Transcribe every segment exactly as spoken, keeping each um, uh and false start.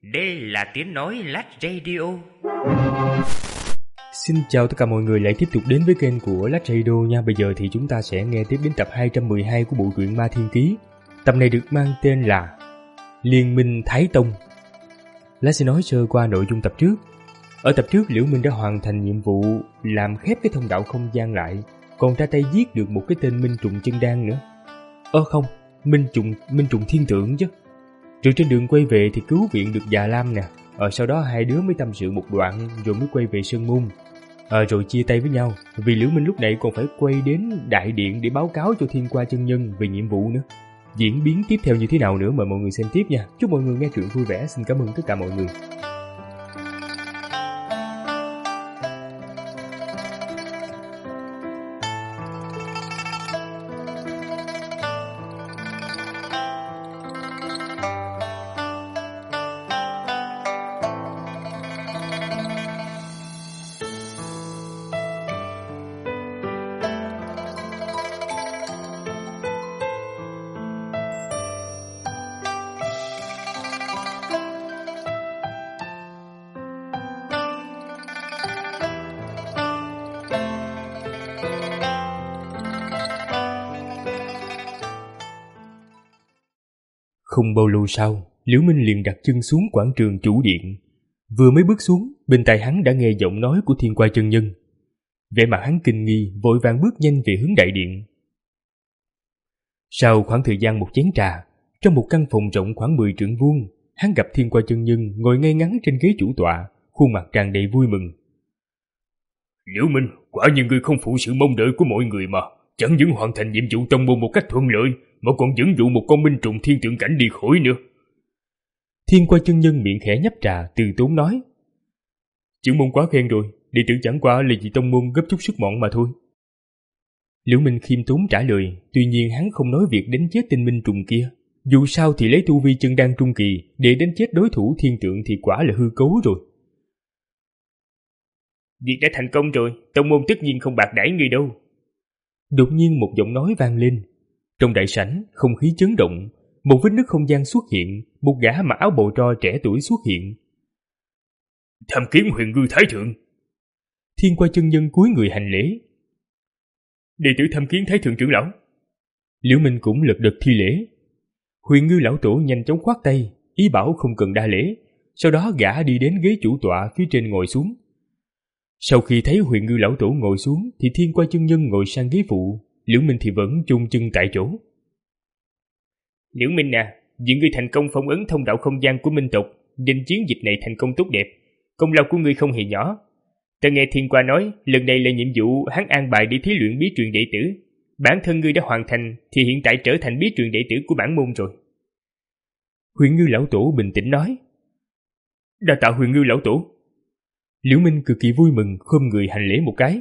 Đây là tiếng nói Lách Radio. Xin chào tất cả mọi người lại tiếp tục đến với kênh của Lách Radio nha. Bây giờ thì chúng ta sẽ nghe tiếp đến tập hai trăm mười hai của bộ truyện Ma Thiên Ký. Tập này được mang tên là Liên minh Thái Tông. Lách sẽ nói sơ qua nội dung tập trước. Ở tập trước, Liễu Minh đã hoàn thành nhiệm vụ làm khép cái thông đạo không gian lại, còn ra tay giết được một cái tên Minh Trùng Chân Đan nữa. Ơ không, Minh Trùng Minh Trùng Thiên Tượng chứ. Rồi trên đường quay về thì cứu viện được Già Lam nè. Ờ, sau đó hai đứa mới tâm sự một đoạn rồi mới quay về Sơn Môn. Ờ, rồi chia tay với nhau. Vì Liễu Minh lúc này còn phải quay đến đại điện để báo cáo cho Thiên Qua chân nhân về nhiệm vụ nữa. Diễn biến tiếp theo như thế nào nữa mời mọi người xem tiếp nha. Chúc mọi người nghe truyện vui vẻ. Xin cảm ơn tất cả mọi người. Không bao lâu sau, Liễu Minh liền đặt chân xuống quảng trường chủ điện. Vừa mới bước xuống, bên tai hắn đã nghe giọng nói của Thiên Qua chân nhân. Vẻ mặt hắn kinh nghi, vội vàng bước nhanh về hướng đại điện. Sau khoảng thời gian một chén trà, trong một căn phòng rộng khoảng mười trượng vuông, hắn gặp Thiên Qua chân nhân ngồi ngay ngắn trên ghế chủ tọa, khuôn mặt tràn đầy vui mừng. Liễu Minh, quả nhiên ngươi không phụ sự mong đợi của mọi người mà, chẳng những hoàn thành nhiệm vụ tông môn một cách thuận lợi, mà còn dẫn dụ một con Minh Trùng Thiên Tượng Cảnh đi khỏi nữa. Thiên Qua chân nhân miệng khẽ nhấp trà, từ tốn nói: Trưởng môn quá khen rồi, đệ tử chẳng qua là vì tông môn gấp chút sức mọn mà thôi. Liễu Minh khiêm tốn trả lời, tuy nhiên hắn không nói việc đánh chết tên Minh Trùng kia. Dù sao thì lấy tu vi chân đan trung kỳ để đánh chết đối thủ thiên tượng thì quả là hư cấu rồi. Việc đã thành công rồi, tông môn tất nhiên không bạc đãi người đâu. Đột nhiên một giọng nói vang lên. Trong đại sảnh, không khí chấn động, một vết nứt không gian xuất hiện, một gã mặc áo bào tro trẻ tuổi xuất hiện. Tham kiến Huyền Ngư Thái Thượng. Thiên Qua chân nhân cúi người hành lễ. Đệ tử tham kiến Thái Thượng trưởng lão. Liễu Minh cũng lật đật thi lễ. Huyền Ngư lão tổ nhanh chóng khoát tay, ý bảo không cần đa lễ. Sau đó gã đi đến ghế chủ tọa phía trên ngồi xuống. Sau khi thấy Huyền Ngư lão tổ ngồi xuống thì Thiên Qua chân nhân ngồi sang ghế phụ. Liễu Minh thì vẫn chôn chân tại chỗ. Liễu Minh à, vì ngươi thành công phong ấn thông đạo không gian của Minh tộc, nên chiến dịch này thành công tốt đẹp. Công lao của ngươi không hề nhỏ. Ta nghe Thiên Qua nói, lần này là nhiệm vụ hắn an bài để thí luyện bí truyền đệ tử. Bản thân ngươi đã hoàn thành, thì hiện tại trở thành bí truyền đệ tử của bản môn rồi. Huyền Ngư lão tổ bình tĩnh nói. Đa tạ Huyền Ngư lão tổ. Liễu Minh cực kỳ vui mừng, khom người hành lễ một cái.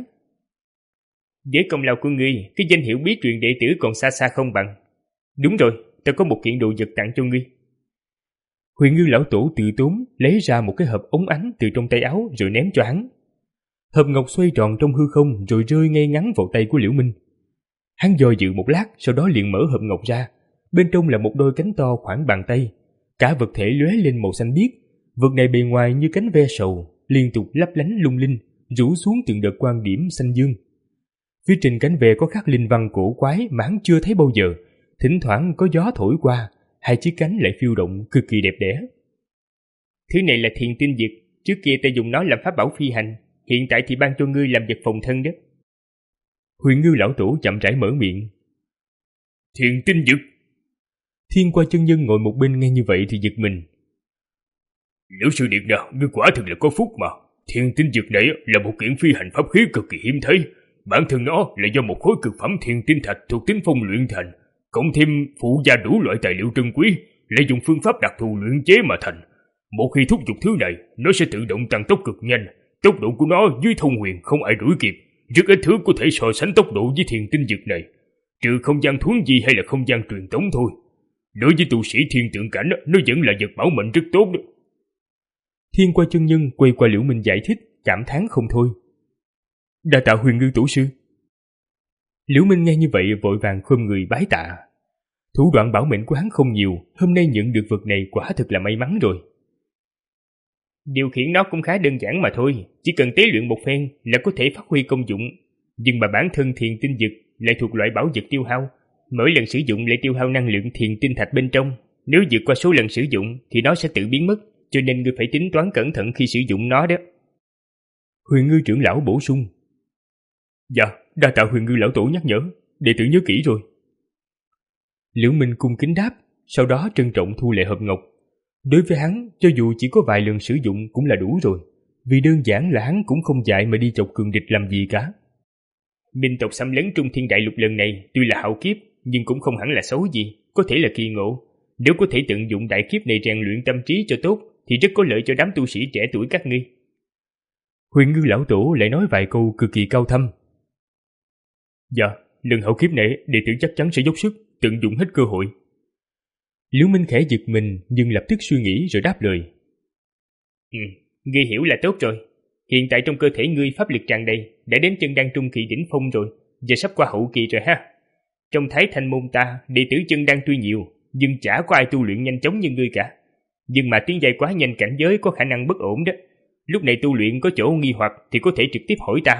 Với công lao của ngươi, cái danh hiệu bí truyền đệ tử còn xa xa không bằng. Đúng rồi, ta có một kiện đồ vật tặng cho ngươi. Huyền Ngư lão tổ tự tốn lấy ra một cái hộp ống ánh từ trong tay áo rồi ném cho hắn. Hộp ngọc xoay tròn trong hư không rồi rơi ngay ngắn vào tay của Liễu Minh. Hắn do dự một lát, sau đó liền mở hộp ngọc ra. Bên trong là một đôi cánh to khoảng bàn tay, cả vật thể lóe lên màu xanh biếc. Vật này bề ngoài như cánh ve sầu, liên tục lấp lánh lung linh, rủ xuống từng đợt quang điểm xanh dương. Phía trên cánh ve có khắc linh văn cổ quái mà hắn chưa thấy bao giờ, thỉnh thoảng có gió thổi qua, hai chiếc cánh lại phiêu động cực kỳ đẹp đẽ. Thứ này là thiền tinh dược, trước kia ta dùng nó làm pháp bảo phi hành, hiện tại thì ban cho ngươi làm vật phòng thân đó. Huyền Ngư lão tổ chậm rãi mở miệng. Thiền tinh dược. Thiên Qua chân nhân ngồi một bên nghe như vậy thì giật mình. Liễu sư điện nào, ngươi quả thực là có phúc mà. Thiền tinh dược này là một kiện phi hành pháp khí cực kỳ hiếm thấy. Bản thân nó là do một khối cực phẩm thiền tinh thạch thuộc tính phong luyện thành, cộng thêm phụ gia đủ loại tài liệu trân quý, lại dùng phương pháp đặc thù luyện chế mà thành. Một khi thúc giục thứ này, nó sẽ tự động tăng tốc cực nhanh. Tốc độ của nó dưới thông huyền không ai đuổi kịp. Rất ít thứ có thể so sánh tốc độ với thiền tinh dược này, trừ không gian thuấn di hay là không gian truyền tống thôi. Đối với tu sĩ thiên tượng cảnh, nó vẫn là vật bảo mệnh rất tốt đó. Thiên Qua chân nhân quay qua Liễu Minh giải thích, cảm thán không thôi. Đa tạ Huyền Ngư tổ sư. Liễu Minh nghe như vậy vội vàng khom người bái tạ. Thủ đoạn bảo mệnh của hắn không nhiều, hôm nay nhận được vật này quả thực là may mắn rồi. Điều khiển nó cũng khá đơn giản mà thôi, chỉ cần tế luyện một phen là có thể phát huy công dụng. Nhưng mà bản thân thiền tinh dực lại thuộc loại bảo vật tiêu hao, mỗi lần sử dụng lại tiêu hao năng lượng thiền tinh thạch bên trong. Nếu vượt qua số lần sử dụng thì nó sẽ tự biến mất, cho nên ngươi phải tính toán cẩn thận khi sử dụng nó đó. Huyền Ngư trưởng lão bổ sung. Dạ, đa tạ Huyền Ngư lão tổ nhắc nhở, đệ tử nhớ kỹ rồi. Liễu Minh cung kính đáp, sau đó trân trọng thu lại hộp ngọc. Đối với hắn, cho dù chỉ có vài lần sử dụng cũng là đủ rồi, vì đơn giản là hắn cũng không dại mà đi chọc cường địch làm gì cả. Minh tộc xâm lấn Trung Thiên Đại Lục lần này tuy là hạo kiếp, nhưng cũng không hẳn là xấu gì, có thể là kỳ ngộ. Nếu có thể tận dụng đại kiếp này rèn luyện tâm trí cho tốt, thì rất có lợi cho đám tu sĩ trẻ tuổi các ngươi. Huyền Ngư lão tổ lại nói vài câu cực kỳ cao thâm. Dạ, lần hạo kiếp này đệ tử chắc chắn sẽ dốc sức tận dụng hết cơ hội. Liễu Minh khẽ giật mình nhưng lập tức suy nghĩ rồi đáp lời. Ừ, ngươi hiểu là tốt rồi. Hiện tại trong cơ thể ngươi pháp lực tràn đầy, đã đến chân đan trung kỳ đỉnh phong rồi, giờ sắp qua hậu kỳ rồi ha. Trong Thái Thanh môn ta, đệ tử chân đan tuy nhiều, nhưng chả có ai tu luyện nhanh chóng như ngươi cả. Nhưng mà tiến giai quá nhanh cảnh giới có khả năng bất ổn đó. Lúc này tu luyện có chỗ nghi hoặc thì có thể trực tiếp hỏi ta.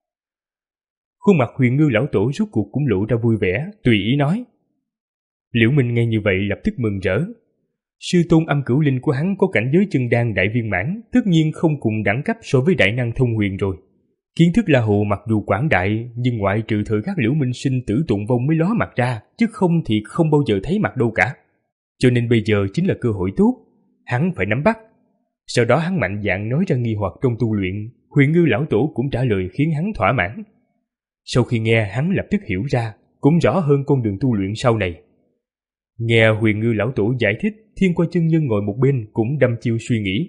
Khuôn mặt Huyền Ngư lão tổ rốt cuộc cũng lộ ra vui vẻ, tùy ý nói. Liễu Minh nghe như vậy lập tức mừng rỡ. Sư tôn âm cửu linh của hắn có cảnh giới chân đan đại viên mãn, tất nhiên không cùng đẳng cấp so với đại năng thông huyền rồi. Kiến thức La Hồ mặc dù quảng đại, nhưng ngoại trừ thời khắc Liễu Minh sinh tử tụng vong mới ló mặt ra, chứ không thì không bao giờ thấy mặt đâu cả. Cho nên bây giờ chính là cơ hội tốt, hắn phải nắm bắt. Sau đó hắn mạnh dạn nói ra nghi hoặc trong tu luyện, Huyền Ngư lão tổ cũng trả lời khiến hắn thỏa mãn. Sau khi nghe, hắn lập tức hiểu ra, cũng rõ hơn con đường tu luyện sau này. Nghe Huyền Ngư lão tổ giải thích, Thiên Qua chân nhân ngồi một bên cũng đăm chiêu suy nghĩ.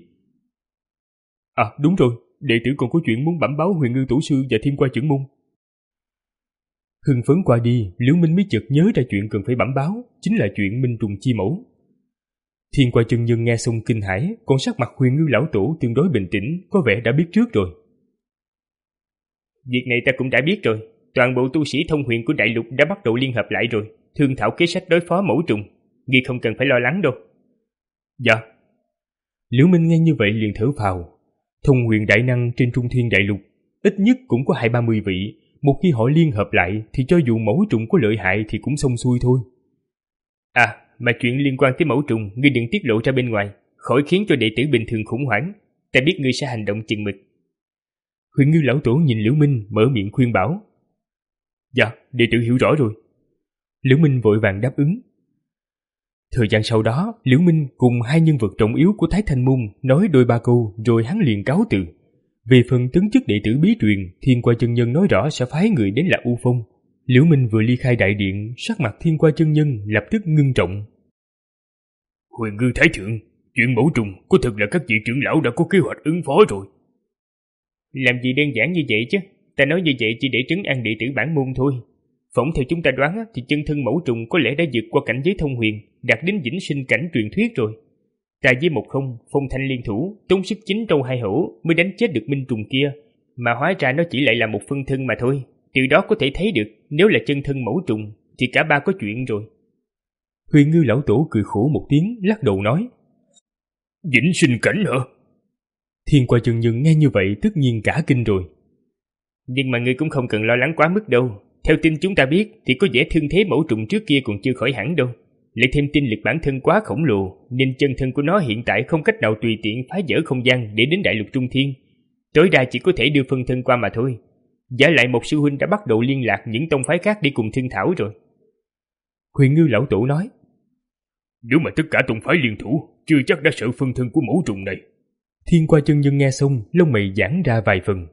À đúng rồi, đệ tử còn có chuyện muốn bẩm báo Huyền Ngư tổ sư và Thiên Qua trưởng môn. Hưng phấn qua đi, Liễu Minh mới chợt nhớ ra chuyện cần phải bẩm báo, chính là chuyện Minh Trùng Chi Mẫu. Thiên Qua chân nhân nghe xong kinh hãi, còn sắc mặt Huyền Ngư lão tổ tương đối bình tĩnh, có vẻ đã biết trước rồi. Việc này ta cũng đã biết rồi, toàn bộ tu sĩ thông huyền của đại lục đã bắt đầu liên hợp lại rồi, thương thảo kế sách đối phó mẫu trùng, ngươi không cần phải lo lắng đâu. Dạ. Liễu Minh nghe như vậy liền thở phào. Thông huyền đại năng trên Trung Thiên đại lục ít nhất cũng có hai ba mươi vị, một khi họ liên hợp lại thì cho dù mẫu trùng có lợi hại thì cũng xong xuôi thôi. À, mà chuyện liên quan tới mẫu trùng ngươi đừng tiết lộ ra bên ngoài, khỏi khiến cho đệ tử bình thường khủng hoảng. Ta biết ngươi sẽ hành động chừng mực. Huyền Ngư lão tổ nhìn Liễu Minh mở miệng khuyên bảo. Dạ, đệ tử hiểu rõ rồi. Liễu Minh vội vàng đáp ứng. Thời gian sau đó, Liễu Minh cùng hai nhân vật trọng yếu của Thái Thanh môn nói đôi ba câu rồi hắn liền cáo từ. Về phần tấn chức đệ tử bí truyền, Thiên Qua chân nhân nói rõ sẽ phái người đến là U Phong. Liễu Minh vừa ly khai đại điện, sắc mặt Thiên Qua chân nhân lập tức ngưng trọng. Huyền Ngư Thái thượng, chuyện mẫu trùng có thật là các vị trưởng lão đã có kế hoạch ứng phó rồi. Làm gì đơn giản như vậy chứ, ta nói như vậy chỉ để trấn an đệ tử bản môn thôi. Phỏng theo chúng ta đoán thì chân thân mẫu trùng có lẽ đã vượt qua cảnh giới thông huyền, đạt đến vĩnh sinh cảnh truyền thuyết rồi. Ta với một không, phong thanh liên thủ, tốn sức chín trâu hai hổ mới đánh chết được minh trùng kia, mà hóa ra nó chỉ lại là một phân thân mà thôi. Từ đó có thể thấy được, nếu là chân thân mẫu trùng thì cả ba có chuyện rồi. Huyền Ngư lão tổ cười khổ một tiếng, lắc đầu nói. Vĩnh sinh cảnh hả? Thiên Qua chân nhân nghe như vậy tất nhiên cả kinh rồi. Nhưng mà ngươi cũng không cần lo lắng quá mức đâu. Theo tin chúng ta biết thì có vẻ thương thế mẫu trùng trước kia còn chưa khỏi hẳn đâu. Lại thêm tinh lực bản thân quá khổng lồ, nên chân thân của nó hiện tại không cách nào tùy tiện phá vỡ không gian để đến đại lục Trung Thiên. Tối đa chỉ có thể đưa phân thân qua mà thôi. Giả lại một sư huynh đã bắt đầu liên lạc những tông phái khác để cùng thương thảo rồi. Huyền Ngư lão tổ nói. Nếu mà tất cả tông phái liên thủ, chưa chắc đã sợ phân thân của mẫu trùng này. Thiên Qua chân nhân nghe xong, lông mày giãn ra vài phần.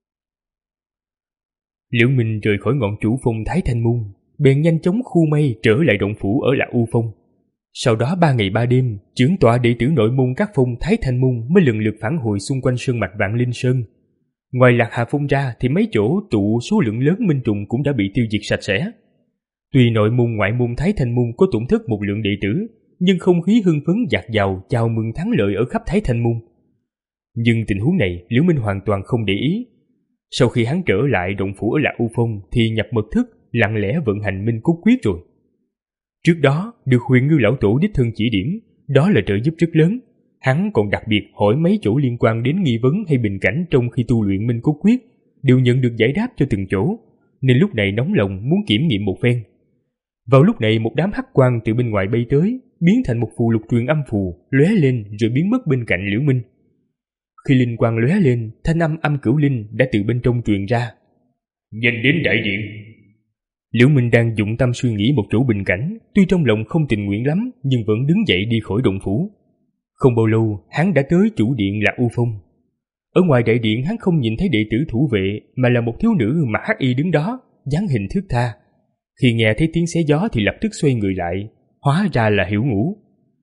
Liễu Minh rời khỏi ngọn chủ phong Thái Thanh môn, bèn nhanh chóng khu mây trở lại động phủ ở Lạc U Phong. Sau đó ba ngày ba đêm, trưởng tọa đệ tử nội môn các phong Thái Thanh môn mới lần lượt phản hồi xung quanh sơn mạch Vạn Linh Sơn. Ngoài Lạc Hà Phong ra thì mấy chỗ tụ số lượng lớn minh trùng cũng đã bị tiêu diệt sạch sẽ. Tuy nội môn ngoại môn Thái Thanh môn có tổn thất một lượng đệ tử, nhưng không khí hưng phấn dạt dào chào mừng thắng lợi ở khắp Thái Thanh môn. Nhưng tình huống này Liễu Minh hoàn toàn không để ý. Sau khi hắn trở lại động phủ ở Lạc U Phong thì nhập mật thức, lặng lẽ vận hành Minh Cốt Quyết rồi. Trước đó được Huyền Ngư lão tổ đích thân chỉ điểm, đó là trợ giúp rất lớn. Hắn còn đặc biệt hỏi mấy chỗ liên quan đến nghi vấn hay bình cảnh trong khi tu luyện Minh Cốt Quyết, đều nhận được giải đáp cho từng chỗ, nên lúc này nóng lòng muốn kiểm nghiệm một phen. Vào lúc này một đám hắc quang từ bên ngoài bay tới, biến thành một phù lục truyền âm phù, lóe lên rồi biến mất bên cạnh Liễu Minh. Khi linh quang lóe lên, thanh âm âm cửu linh đã từ bên trong truyền ra. Nhanh đến đại điện. Liễu Minh đang dụng tâm suy nghĩ một chỗ bình cảnh, tuy trong lòng không tình nguyện lắm, nhưng vẫn đứng dậy đi khỏi động phủ. Không bao lâu, hắn đã tới chủ điện là U Phong. Ở ngoài đại điện hắn không nhìn thấy đệ tử thủ vệ, mà là một thiếu nữ mặc hắc y đứng đó, dáng hình thướt tha. Khi nghe thấy tiếng xé gió thì lập tức xoay người lại, hóa ra là Hiểu Ngũ.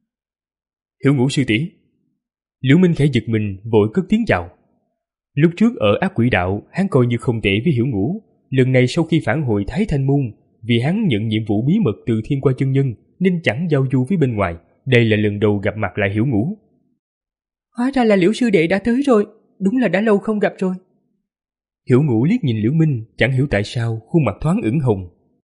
Hiểu Ngũ sư tỷ. Liễu Minh khẽ giật mình, vội cất tiếng chào. Lúc trước ở Ác Quỷ Đạo, hắn coi như không tệ với Hiểu Ngũ. Lần này sau khi phản hồi Thái Thanh Môn, vì hắn nhận nhiệm vụ bí mật từ Thiên Qua chân nhân nên chẳng giao du với bên ngoài. Đây là lần đầu gặp mặt lại Hiểu Ngũ. Hóa ra là Liễu sư đệ đã tới rồi, đúng là đã lâu không gặp rồi. Hiểu Ngũ liếc nhìn Liễu Minh, chẳng hiểu tại sao khuôn mặt thoáng ửng hồng.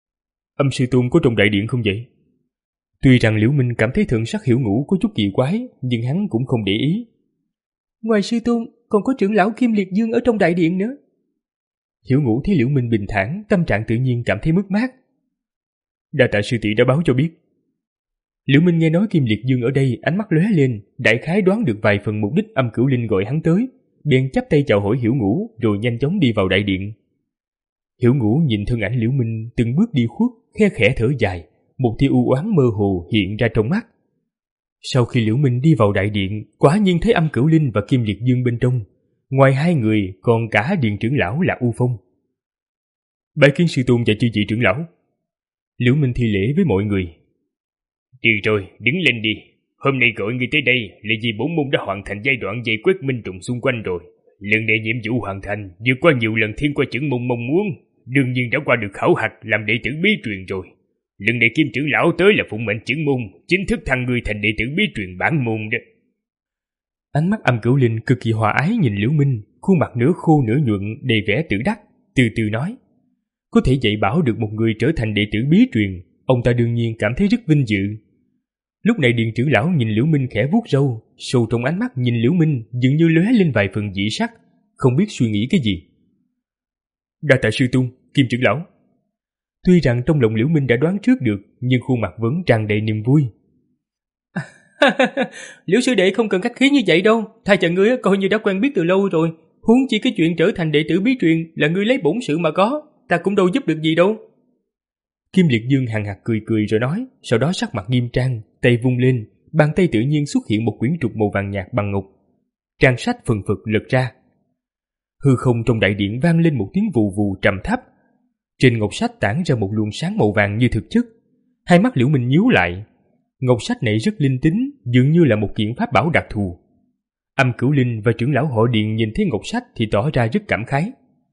Âm sư tôn có trong đại điện không vậy? Tuy rằng Liễu Minh cảm thấy thần sắc Hiểu Ngũ có chút kỳ quái, nhưng hắn cũng không để ý. Ngoài sư tôn, còn có trưởng lão Kim Liệt Dương ở trong đại điện nữa. Hiểu Ngũ thấy Liễu Minh bình thản, tâm trạng tự nhiên cảm thấy mất mát. Đa tạ sư tỷ đã báo cho biết. Liễu Minh nghe nói Kim Liệt Dương ở đây, ánh mắt lóe lên, đại khái đoán được vài phần mục đích âm cửu linh gọi hắn tới, bèn chắp tay chào hỏi Hiểu Ngũ, rồi nhanh chóng đi vào đại điện. Hiểu Ngũ nhìn thân ảnh Liễu Minh từng bước đi khuất, khe khẽ thở dài, một tia u oán mơ hồ hiện ra trong mắt. Sau khi Liễu Minh đi vào đại điện, quả nhiên thấy âm cửu linh và Kim Liệt Dương bên trong. Ngoài hai người còn cả điện trưởng lão là U Phong. Bái kiến sư tôn và chư vị trưởng lão. Liễu Minh thi lễ với mọi người. Đi rồi, đứng lên đi. Hôm nay gọi ngươi tới đây là vì bổn môn đã hoàn thành giai đoạn dây quét minh trùng xung quanh rồi. Lần này nhiệm vụ hoàn thành, vượt qua nhiều lần Thiên Qua trưởng môn mong muốn, đương nhiên đã qua được khảo hạch làm đệ tử bí truyền rồi. Lần này Kim trưởng lão tới là phụng mệnh trưởng môn, chính thức thăng ngươi thành đệ tử bí truyền bản môn đó. Ánh mắt âm cửu linh cực kỳ hòa ái nhìn Liễu Minh, khuôn mặt nửa khô nửa nhuận đầy vẻ tự đắc, từ từ nói: có thể dạy bảo được một người trở thành đệ tử bí truyền, ông ta đương nhiên cảm thấy rất vinh dự. Lúc này điện trưởng lão nhìn Liễu Minh khẽ vuốt râu, sâu trong ánh mắt nhìn Liễu Minh dường như lóe lên vài phần dị sắc, không biết suy nghĩ cái gì. Đa tạ sư tôn, Kim trưởng lão. Tuy rằng trong lòng Liễu Minh đã đoán trước được, nhưng khuôn mặt vẫn tràn đầy niềm vui. Liễu sư đệ không cần khách khí như vậy đâu, thay cho ngươi coi như đã quen biết từ lâu rồi. Huống chi cái chuyện trở thành đệ tử bí truyền là ngươi lấy bổn sự mà có, ta cũng đâu giúp được gì đâu. Kim Liệt Dương hằng hạc cười cười rồi nói, sau đó sắc mặt nghiêm trang, tay vung lên, bàn tay tự nhiên xuất hiện một quyển trục màu vàng nhạt bằng ngọc. Trang sách phần phật lật ra. Hư không trong đại điện vang lên một tiếng vù vù trầm thấp. Trên ngọc sách tản ra một luồng sáng màu vàng như thực chất. Hai mắt Liễu Minh nhíu lại. Ngọc sách này rất linh tính, dường như là một kiện pháp bảo đặc thù. Âm Cửu Linh và trưởng lão họ Điện nhìn thấy ngọc sách thì tỏ ra rất cảm khái.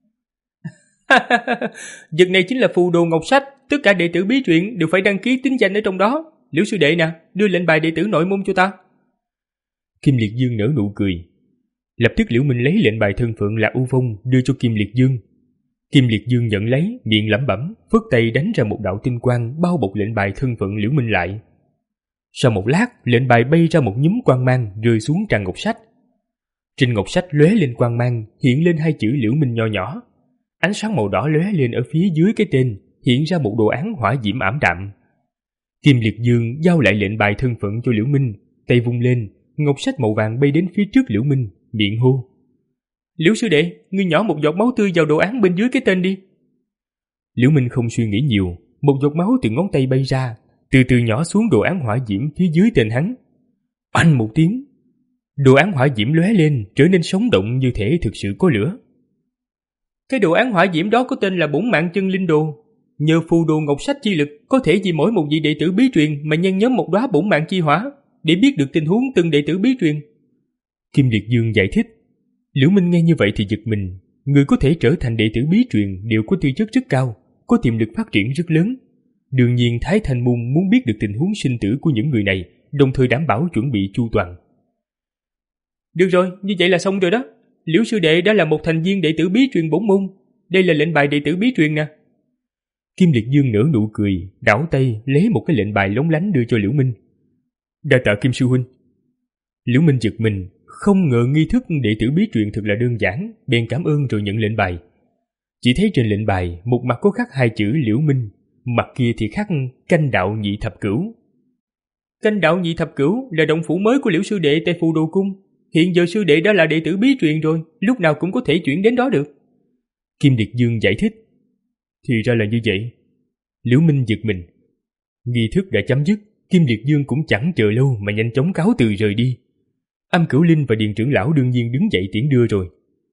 Vật này chính là phù đồ ngọc sách, tất cả đệ tử bí truyền đều phải đăng ký tính danh ở trong đó. Liễu sư đệ nè, đưa lệnh bài đệ tử nội môn cho ta. Kim Liệt Dương nở nụ cười. Lập tức Liễu Minh lấy lệnh bài thân phận là U Phong đưa cho Kim Liệt Dương. Kim Liệt Dương nhận lấy, miệng lẩm bẩm, phất tay đánh ra một đạo tinh quang bao bọc lệnh bài thân phận Liễu Minh lại. Sau một lát, lệnh bài bay ra một nhúm quang mang rơi xuống trang ngọc sách. Trên ngọc sách lóe lên quang mang, hiện lên hai chữ Liễu Minh nho nhỏ. Ánh sáng màu đỏ lóe lên ở phía dưới cái tên, hiện ra một đồ án hỏa diễm ảm đạm. Kim Liệt Dương giao lại lệnh bài thân phận cho Liễu Minh, tay vung lên, ngọc sách màu vàng bay đến phía trước Liễu Minh, miệng hô: Liễu sư đệ, ngươi nhỏ một giọt máu tươi vào đồ án bên dưới cái tên đi. Liễu Minh không suy nghĩ nhiều, một giọt máu từ ngón tay bay ra, từ từ nhỏ xuống đồ án hỏa diễm phía dưới tên hắn. Oanh một tiếng, đồ án hỏa diễm lóe lên, trở nên sống động như thể thực sự có lửa. Cái đồ án hỏa diễm đó có tên là Bổn Mạng Chân Linh Đồ. Nhờ phù đồ ngọc sách chi lực, có thể vì mỗi một vị đệ tử bí truyền mà nhen nhóm một đóa bổn mạng chi hỏa, để biết được tình huống từng đệ tử bí truyền. Kim Liệt Dương giải thích. Liễu Minh nghe như vậy thì giật mình. Người có thể trở thành đệ tử bí truyền đều có tư chất rất cao, có tiềm lực phát triển rất lớn. Đương nhiên Thái Thanh Môn muốn biết được tình huống sinh tử của những người này, đồng thời đảm bảo chuẩn bị chu toàn. Được rồi, như vậy là xong rồi đó. Liễu sư đệ đã là một thành viên đệ tử bí truyền bổn môn. Đây là lệnh bài đệ tử bí truyền nè. Kim Liệt Dương nở nụ cười, đảo tay lấy một cái lệnh bài lóng lánh đưa cho Liễu Minh. Đa tạ Kim sư huynh. Liễu Minh giật mình, không ngờ nghi thức đệ tử bí truyền thật là đơn giản, bèn cảm ơn rồi nhận lệnh bài. Chỉ thấy trên lệnh bài một mặt có khắc hai chữ Liễu Minh, mặt kia thì khắc Canh Đạo Nhị Thập Cửu. Canh Đạo Nhị Thập Cửu là động phủ mới của Liễu sư đệ tại Phù Đồ Cung. Hiện giờ sư đệ đã là đệ tử bí truyền rồi, lúc nào cũng có thể chuyển đến đó được. Kim Liệt Dương giải thích. Thì ra là như vậy. Liễu Minh giật mình. Nghi thức đã chấm dứt, Kim Liệt Dương cũng chẳng chờ lâu mà nhanh chóng cáo từ rời đi. Âm Cửu Linh và Điền trưởng lão đương nhiên đứng dậy tiễn đưa rồi.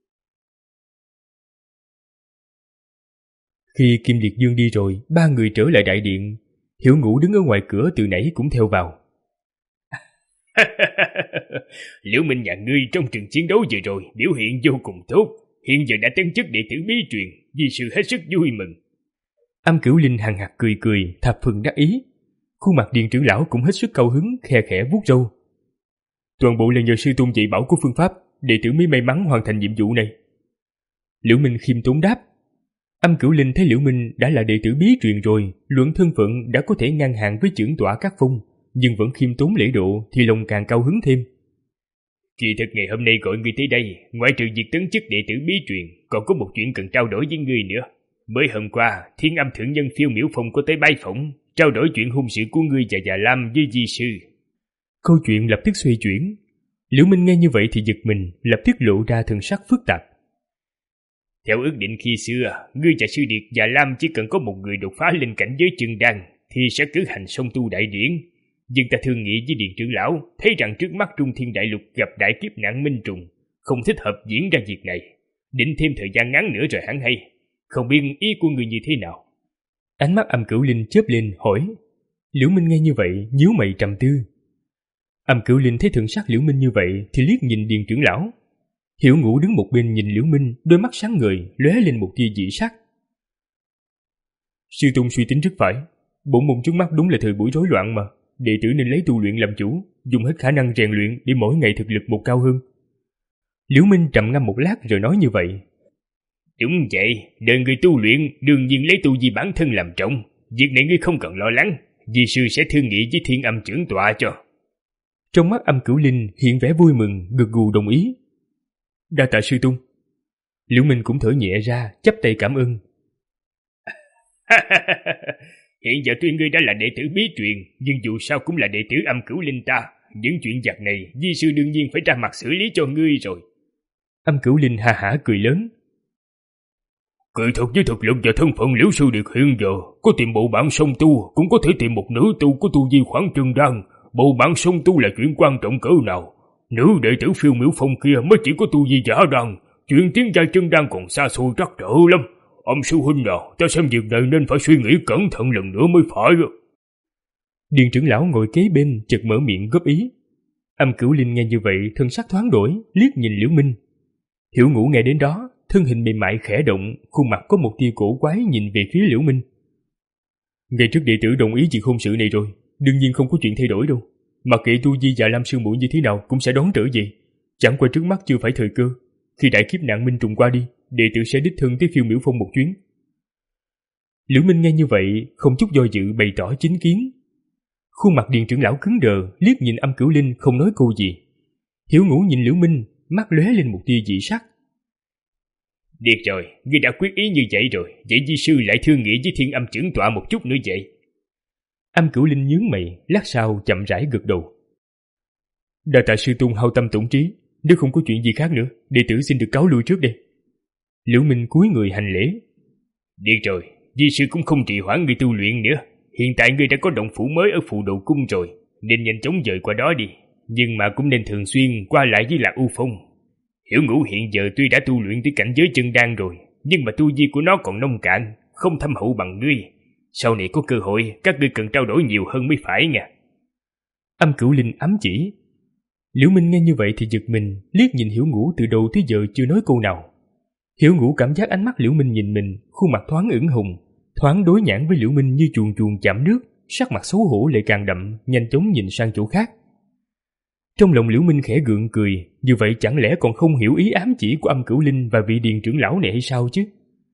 Khi Kim Liệt Dương đi rồi, ba người trở lại đại điện. Hiểu Ngũ đứng ở ngoài cửa từ nãy cũng theo vào. Liễu Minh nhà ngươi trong trận chiến đấu vừa rồi biểu hiện vô cùng tốt, hiện giờ đã tấn chức đệ tử bí truyền, vì sự hết sức vui mừng. Âm Cửu Linh hằng hạc cười cười, thập phần đắc ý. Khuôn mặt Điền trưởng lão cũng hết sức cao hứng, khe khẽ vuốt râu. Toàn bộ là nhờ sư tôn dạy bảo của phương pháp, đệ tử mới may mắn hoàn thành nhiệm vụ này. Liễu Minh khiêm tốn đáp. Âm Cửu Linh thấy Liễu Minh đã là đệ tử bí truyền rồi, luận thân phận đã có thể ngang hàng với trưởng tọa các phong, nhưng vẫn khiêm tốn lễ độ thì lòng càng cao hứng thêm. Kỳ thực ngày hôm nay gọi ngươi tới đây, ngoại trừ việc tấn chức đệ tử bí truyền, còn có một chuyện cần trao đổi với ngươi nữa. Mới hôm qua, Thiên Âm thượng nhân Phiêu Miểu Phong có tới bái phỏng, trao đổi chuyện hôn sự của ngươi và Già Lam với di sư. Câu chuyện lập tức xoay chuyển. Liễu Minh nghe như vậy thì giật mình, lập tức lộ ra thần sắc phức tạp. Theo ước định khi xưa, ngươi và sư điệt Già Lam chỉ cần có một người đột phá lên cảnh giới chân đan thì sẽ cử hành song tu đại điển. Nhưng ta thương nghị với Điền trưởng lão, thấy rằng trước mắt Trung Thiên Đại Lục gặp đại kiếp nạn minh trùng, không thích hợp diễn ra việc này. Định thêm thời gian ngắn nữa rồi hẳn hay. Không biết ý của người như thế nào? Ánh mắt Âm Cửu Linh chớp lên hỏi. Liễu Minh nghe như vậy nhíu mày trầm tư. Âm Cửu Linh thấy thần sắc Liễu Minh như vậy thì liếc nhìn Điền trưởng lão. Hiểu Ngũ đứng một bên nhìn Liễu Minh, đôi mắt sáng ngời lóe lên một tia dị sắc. Sư tôn suy tính rất phải, bổn môn trước mắt đúng là thời buổi rối loạn mà, đệ tử nên lấy tu luyện làm chủ, dùng hết khả năng rèn luyện để mỗi ngày thực lực một cao hơn. Liễu Minh trầm ngâm một lát rồi nói như vậy. Đúng vậy, đời người tu luyện đương nhiên lấy tu vi bản thân làm trọng, việc này ngươi không cần lo lắng, di sư sẽ thương nghị với Thiên Âm trưởng tọa cho. Trong mắt Âm Cửu Linh hiện vẻ vui mừng, gật gù đồng ý. Đa tạ sư tôn. Liễu Minh cũng thở nhẹ ra, chắp tay cảm ơn. Hiện giờ tuy ngươi đã là đệ tử bí truyền, nhưng dù sao cũng là đệ tử Âm Cửu Linh ta, những chuyện giặt này di sư đương nhiên phải ra mặt xử lý cho ngươi rồi. Âm Cửu Linh ha hả cười lớn. Cười thật với thực lực và thân phận Liễu sư điệt hiện giờ, có tìm bộ bản song tu cũng có thể tìm một nữ tu có tu vi khoảng chân đan. Bộ bản song tu là chuyện quan trọng cỡ nào? Nữ đệ tử Phiêu Miểu Phong kia mới chỉ có tu vi giả đan, chuyện tiến giai chân đan còn xa xôi trắc trở lắm. Âm sư huynh nào, ta xem việc này nên phải suy nghĩ cẩn thận lần nữa mới phải. Điền trưởng lão ngồi kế bên chợt mở miệng góp ý. Âm Cửu Linh nghe như vậy thân sắc thoáng đổi, liếc nhìn Liễu Minh. Hiểu Ngũ nghe đến đó, thân hình mềm mại khẽ động, khuôn mặt có một tia cổ quái nhìn về phía Liễu Minh. Ngày trước đệ tử đồng ý chuyện hôn sự này rồi, đương nhiên không có chuyện thay đổi đâu. Mặc kệ tu vi Già Lam sư muội như thế nào cũng sẽ đón trở về. Chẳng qua trước mắt chưa phải thời cơ. Khi đại kiếp nạn minh trùng qua đi, đệ tử sẽ đích thân tới Phiêu Miểu Phong một chuyến. Liễu Minh nghe như vậy, không chút do dự bày tỏ chính kiến. Khuôn mặt Điền trưởng lão cứng đờ, liếc nhìn Âm Cửu Linh không nói câu gì. Hiểu Ngũ nhìn Liễu Minh, mắt lóe lên một tia dị sắc. Được rồi, ngươi đã quyết ý như vậy rồi, vậy di sư lại thương nghị với Thiên Âm trưởng tọa một chút nữa vậy. Âm Cửu Linh nhướng mày, lát sau chậm rãi gật đầu. Đa tạ sư tôn hao tâm tổn trí, nếu không có chuyện gì khác nữa, đệ tử xin được cáo lui trước đây. Liễu Minh cúi người hành lễ. Được rồi, di sư cũng không trì hoãn ngươi tu luyện nữa. Hiện tại ngươi đã có động phủ mới ở Phù Đồ Cung rồi, nên nhanh chóng dời qua đó đi. Nhưng mà cũng nên thường xuyên qua lại với Lạc U Phong. Hiểu Ngũ hiện giờ tuy đã tu luyện tới cảnh giới chân đan rồi, nhưng mà tu vi của nó còn nông cạn, không thâm hậu bằng ngươi. Sau này có cơ hội, các ngươi cần trao đổi nhiều hơn mới phải nha. Âm Cửu Linh ám chỉ. Liễu Minh nghe như vậy thì giật mình, liếc nhìn Hiểu Ngũ từ đầu tới giờ chưa nói câu nào. Hiểu Ngũ cảm giác ánh mắt Liễu Minh nhìn mình, khuôn mặt thoáng ửng hồng, thoáng đối nhãn với Liễu Minh như chuồn chuồn chạm nước, sắc mặt xấu hổ lại càng đậm, nhanh chóng nhìn sang chỗ khác. Trong lòng Liễu Minh khẽ gượng cười, như vậy chẳng lẽ còn không hiểu ý ám chỉ của Âm Cửu Linh và vị Điền trưởng lão này hay sao chứ?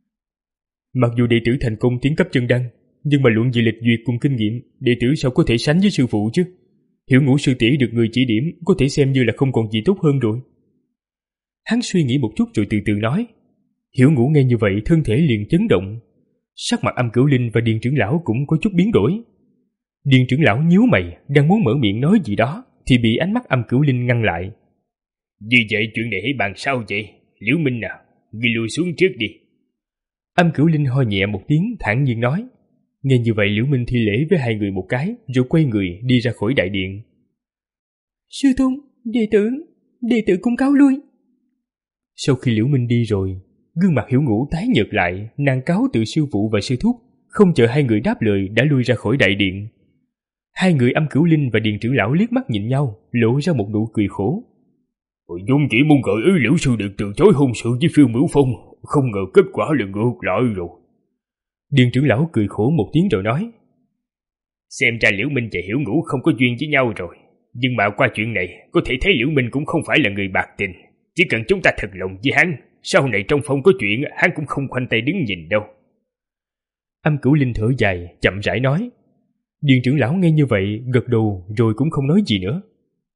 Mặc dù đệ tử thành công tiến cấp chân đan, nhưng mà luận về lịch duyệt cùng kinh nghiệm, đệ tử sao có thể sánh với sư phụ chứ? Hiểu Ngũ sư tỷ được người chỉ điểm có thể xem như là không còn gì tốt hơn rồi. Hắn suy nghĩ một chút rồi từ từ nói. Hiểu Ngũ nghe như vậy thân thể liền chấn động. Sắc mặt Âm Cửu Linh và Điền trưởng lão cũng có chút biến đổi. Điền trưởng lão nhíu mày, đang muốn mở miệng nói gì đó thì bị ánh mắt Âm Cửu Linh ngăn lại. Vì vậy chuyện này hãy bàn sau vậy, Liễu Minh à, ngươi lui xuống trước đi. Âm Cửu Linh ho nhẹ một tiếng thản nhiên nói. Nghe như vậy Liễu Minh thi lễ với hai người một cái rồi quay người đi ra khỏi đại điện. Sư tôn, đệ tử, đệ tử cung cáo lui. Sau khi Liễu Minh đi rồi, gương mặt Hiểu Ngũ tái nhợt lại, nàng cáo từ sư phụ và sư thúc, không chờ hai người đáp lời đã lui ra khỏi đại điện. Hai người Âm Cửu Linh và Điền trưởng lão liếc mắt nhìn nhau, lộ ra một nụ cười khổ. Dung chỉ muốn gợi ý Liễu sư được từ chối hôn sự với Phiêu Mửu Phong, không ngờ kết quả là ngược lại rồi. Điền trưởng lão cười khổ một tiếng rồi nói. Xem ra Liễu Minh và Hiểu Ngũ không có duyên với nhau rồi. Nhưng mà qua chuyện này, có thể thấy Liễu Minh cũng không phải là người bạc tình. Chỉ cần chúng ta thật lòng với hắn, sau này trong phong có chuyện, hắn cũng không khoanh tay đứng nhìn đâu. Âm Cửu Linh thở dài, chậm rãi nói. Điền trưởng lão nghe như vậy, gật đầu rồi cũng không nói gì nữa.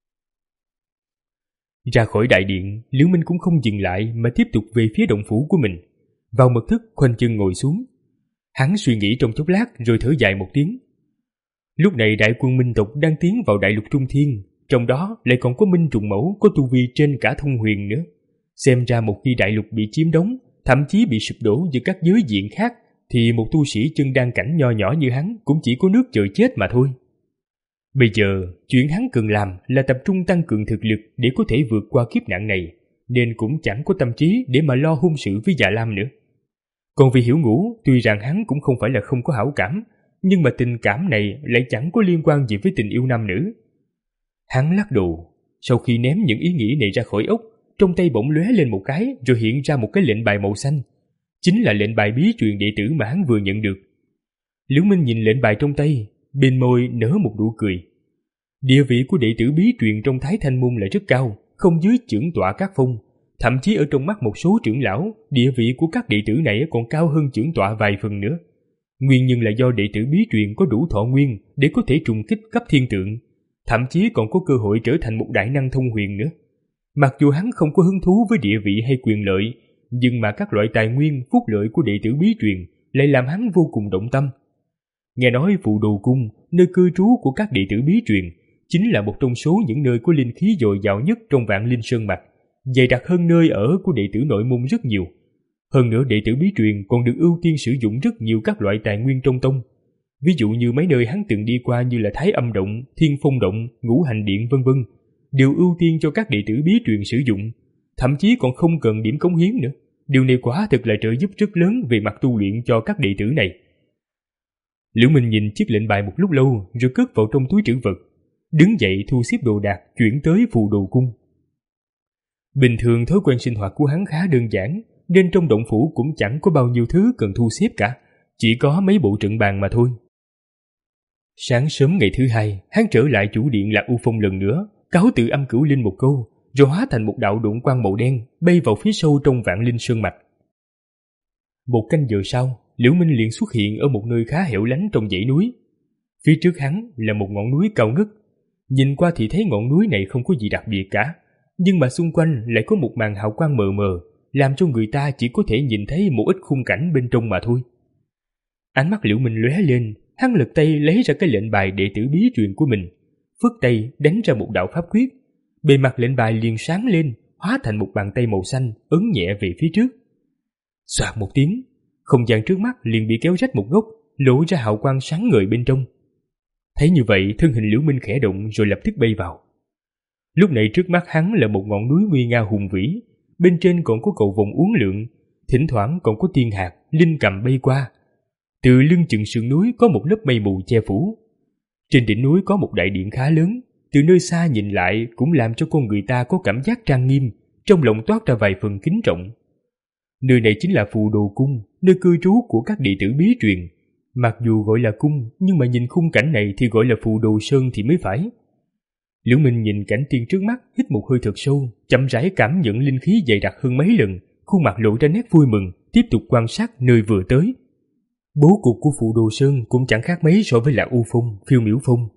Ra khỏi đại điện, Liễu Minh cũng không dừng lại mà tiếp tục về phía động phủ của mình. Vào mật thất khoanh chân ngồi xuống. Hắn suy nghĩ trong chốc lát rồi thở dài một tiếng. Lúc này đại quân Minh tộc đang tiến vào đại lục Trung Thiên, trong đó lại còn có Minh Trùng Mẫu có tu vi trên cả thông huyền nữa. Xem ra một khi đại lục bị chiếm đóng, thậm chí bị sụp đổ giữa các giới diện khác, thì một tu sĩ chân đan cảnh nho nhỏ như hắn cũng chỉ có nước chờ chết mà thôi. Bây giờ, chuyện hắn cần làm là tập trung tăng cường thực lực để có thể vượt qua kiếp nạn này, nên cũng chẳng có tâm trí để mà lo hôn sự với Dạ Lam nữa. Còn vì Hiểu Ngũ, tuy rằng hắn cũng không phải là không có hảo cảm, nhưng mà tình cảm này lại chẳng có liên quan gì với tình yêu nam nữ. Hắn lắc đầu, sau khi ném những ý nghĩ này ra khỏi ốc, trong tay bỗng lóe lên một cái rồi hiện ra một cái lệnh bài màu xanh. Chính là lệnh bài bí truyền đệ tử mà hắn vừa nhận được. Liễu Minh nhìn lệnh bài trong tay, bên môi nở một nụ cười. Địa vị của đệ tử bí truyền trong Thái Thanh Môn là rất cao, không dưới trưởng tọa các phong. Thậm chí ở trong mắt một số trưởng lão, địa vị của các đệ tử này còn cao hơn trưởng tọa vài phần nữa. Nguyên nhân là do đệ tử bí truyền có đủ thọ nguyên để có thể trùng kích cấp thiên tượng, thậm chí còn có cơ hội trở thành một đại năng thông huyền nữa. Mặc dù hắn không có hứng thú với địa vị hay quyền lợi, nhưng mà các loại tài nguyên, phúc lợi của đệ tử bí truyền lại làm hắn vô cùng động tâm. Nghe nói Phù Đồ Cung, nơi cư trú của các đệ tử bí truyền, chính là một trong số những nơi có linh khí dồi dào nhất trong Vạn Linh Sơn Mạch, dày đặc hơn nơi ở của đệ tử nội môn rất nhiều. Hơn nữa đệ tử bí truyền còn được ưu tiên sử dụng rất nhiều các loại tài nguyên trong tông. Ví dụ như mấy nơi hắn từng đi qua như là Thái Âm Động, Thiên Phong Động, Ngũ Hành Điện vân vân, đều ưu tiên cho các đệ tử bí truyền sử dụng, thậm chí còn không cần điểm cống hiến nữa. Điều này quả thực là trợ giúp rất lớn về mặt tu luyện cho các đệ tử này. Liễu Minh nhìn chiếc lệnh bài một lúc lâu rồi cất vào trong túi trữ vật, đứng dậy thu xếp đồ đạc chuyển tới Phù Đồ Cung. Bình thường thói quen sinh hoạt của hắn khá đơn giản, nên trong động phủ cũng chẳng có bao nhiêu thứ cần thu xếp cả, chỉ có mấy bộ trận bàn mà thôi. Sáng sớm ngày thứ hai, hắn trở lại chủ điện Lạc U Phong lần nữa, cáo từ Âm Cửu Linh một câu, rồi hóa thành một đạo độn quang màu đen bay vào phía sâu trong Vạn Linh Sơn Mạch. Một canh giờ sau, Liễu Minh liền xuất hiện ở một nơi khá hẻo lánh trong dãy núi. Phía trước hắn là một ngọn núi cao ngất. Nhìn qua thì thấy ngọn núi này không có gì đặc biệt cả, nhưng mà xung quanh lại có một màn hào quang mờ mờ, làm cho người ta chỉ có thể nhìn thấy một ít khung cảnh bên trong mà thôi. Ánh mắt Liễu Minh lóe lên, hắn lật tay lấy ra cái lệnh bài đệ tử bí truyền của mình, phất tay đánh ra một đạo pháp quyết. Bề mặt lệnh bài liền sáng lên, hóa thành một bàn tay màu xanh ấn nhẹ về phía trước. Xoạt một tiếng, không gian trước mắt liền bị kéo rách một góc, lộ ra hào quang sáng ngời bên trong. Thấy như vậy, thân hình Liễu Minh khẽ động rồi lập tức bay vào. Lúc này trước mắt hắn là một ngọn núi nguy nga hùng vĩ, bên trên còn có cầu vồng uốn lượn, thỉnh thoảng còn có tiên hạt, linh cầm bay qua. Từ lưng chừng sườn núi có một lớp mây mù che phủ. Trên đỉnh núi có một đại điện khá lớn, từ nơi xa nhìn lại cũng làm cho con người ta có cảm giác trang nghiêm, trong lòng toát ra vài phần kính trọng. Nơi này chính là Phù Đồ Cung, nơi cư trú của các đệ tử bí truyền. Mặc dù gọi là cung, nhưng mà nhìn khung cảnh này thì gọi là Phù Đồ Sơn thì mới phải. Liễu Minh nhìn cảnh tiên trước mắt, hít một hơi thật sâu, chậm rãi cảm nhận linh khí dày đặc hơn mấy lần, khuôn mặt lộ ra nét vui mừng, tiếp tục quan sát nơi vừa tới. Bố cục của Phù Đồ Sơn cũng chẳng khác mấy so với Lạc U Phong, Phiêu Miểu Phong.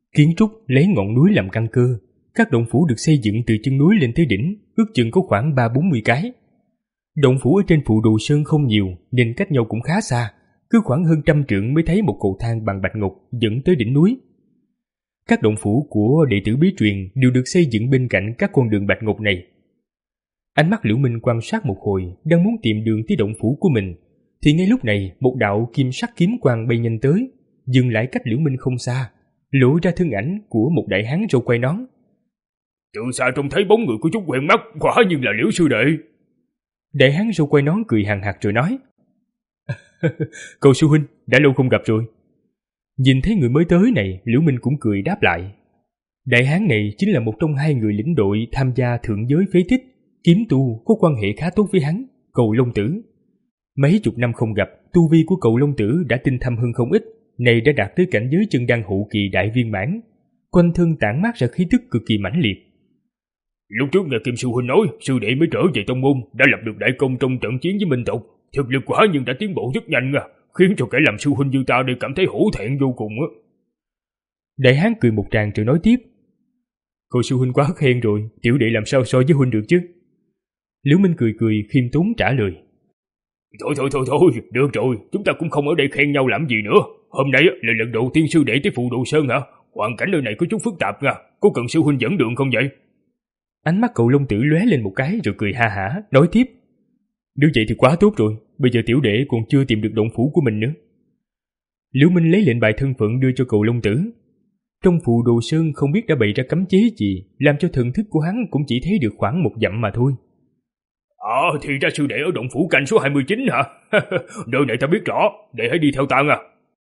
Kiến trúc lấy ngọn núi làm căn cơ, các động phủ được xây dựng từ chân núi lên tới đỉnh, ước chừng có khoảng ba bốn mươi cái. Động phủ ở trên Phù Đồ Sơn không nhiều nên cách nhau cũng khá xa, cứ khoảng hơn trăm trượng mới thấy một cầu thang bằng bạch ngọc dẫn tới đỉnh núi. Các động phủ của đệ tử bí truyền đều được xây dựng bên cạnh các con đường bạch ngọc này. Ánh mắt Liễu Minh quan sát một hồi, đang muốn tìm đường tới động phủ của mình, thì ngay lúc này một đạo kim sắc kiếm quang bay nhanh tới, dừng lại cách Liễu Minh không xa, lộ ra thân ảnh của một đại hán râu quai nón. Từ xa trông thấy bóng người của chút quen mắt, quả nhiên là Liễu sư đệ. Đại hán râu quai nón cười hằng hạc rồi nói: Cậu sư huynh, đã lâu không gặp rồi. Nhìn thấy người mới tới này, Liễu Minh cũng cười đáp lại. Đại hán này chính là một trong hai người lĩnh đội tham gia thượng giới phế tích, kiếm tu có quan hệ khá tốt với hắn, Cầu Long Tử. Mấy chục năm không gặp, tu vi của Cầu Long Tử đã tinh thâm hơn không ít, này đã đạt tới cảnh giới chân đan hậu kỳ đại viên mãn, quanh thân tản mát ra khí tức cực kỳ mãnh liệt. Lúc trước nghe Kim sư huynh nói, sư đệ mới trở về tông môn, đã lập được đại công trong trận chiến với Minh tộc, thực lực quả nhưng đã tiến bộ rất nhanh à, khiến cho kẻ làm sư huynh như ta đều cảm thấy hổ thẹn vô cùng á. Đại hán cười một tràng rồi nói tiếp: Cậu sư huynh quá khen rồi, tiểu đệ làm sao so với huynh được chứ? Liễu Minh cười cười khiêm tốn trả lời: Thôi thôi thôi thôi, được rồi, chúng ta cũng không ở đây khen nhau làm gì nữa. Hôm nay là lần đầu tiên sư đệ tới Phù Đồ Sơn hả? Hoàn cảnh nơi này có chút phức tạp nha, có cần sư huynh dẫn đường không vậy? Ánh mắt Cậu Long Tử lóe lên một cái rồi cười ha hả, nói tiếp: Nếu vậy thì quá tốt rồi, bây giờ tiểu đệ còn chưa tìm được động phủ của mình nữa. Liễu Minh lấy lệnh bài thân phận đưa cho Cậu Long Tử. Trong Phù Đồ Sơn không biết đã bày ra cấm chế gì, làm cho thần thức của hắn cũng chỉ thấy được khoảng một dặm mà thôi. À, thì ra sư đệ ở động phủ canh số hai mươi chín hả? Nơi này ta biết rõ, đệ hãy đi theo ta nha.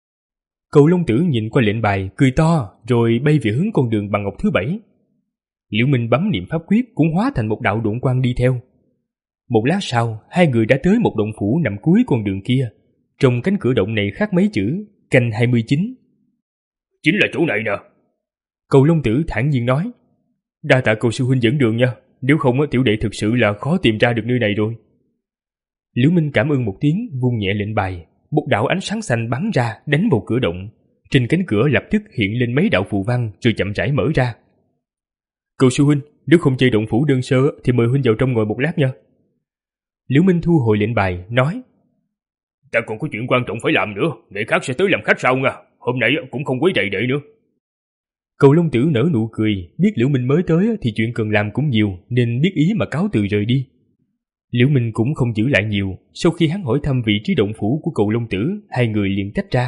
Cậu Long Tử nhìn qua lệnh bài, cười to, rồi bay về hướng con đường bằng ngọc thứ bảy. Liễu Minh bấm niệm pháp quyết cũng hóa thành một đạo độn quang đi theo. Một lát sau, hai người đã tới một động phủ nằm cuối con đường kia. Trong cánh cửa động này khắc mấy chữ canh hai mươi chín. Chính là chỗ này nè. Cậu Long Tử thản nhiên nói: Đa tạ cậu sư huynh dẫn đường nha, nếu không tiểu đệ thực sự là khó tìm ra được nơi này rồi. Liễu Minh cảm ơn một tiếng, vung nhẹ lệnh bài, một đạo ánh sáng xanh bắn ra đánh vào cửa động. Trên cánh cửa lập tức hiện lên mấy đạo phù văn rồi chậm rãi mở ra. Cậu sư huynh, nếu không chơi động phủ đơn sơ thì mời huynh vào trong ngồi một lát nha. Liễu Minh thu hồi lệnh bài, nói: Ta còn có chuyện quan trọng phải làm nữa, ngày khác sẽ tới làm khách sau nha, hôm nay cũng không quấy rầy đệ nữa. Cậu Long Tử nở nụ cười, biết Liễu Minh mới tới thì chuyện cần làm cũng nhiều nên biết ý mà cáo từ rời đi. Liễu Minh cũng không giữ lại nhiều, sau khi hắn hỏi thăm vị trí động phủ của Cậu Long Tử, hai người liền tách ra.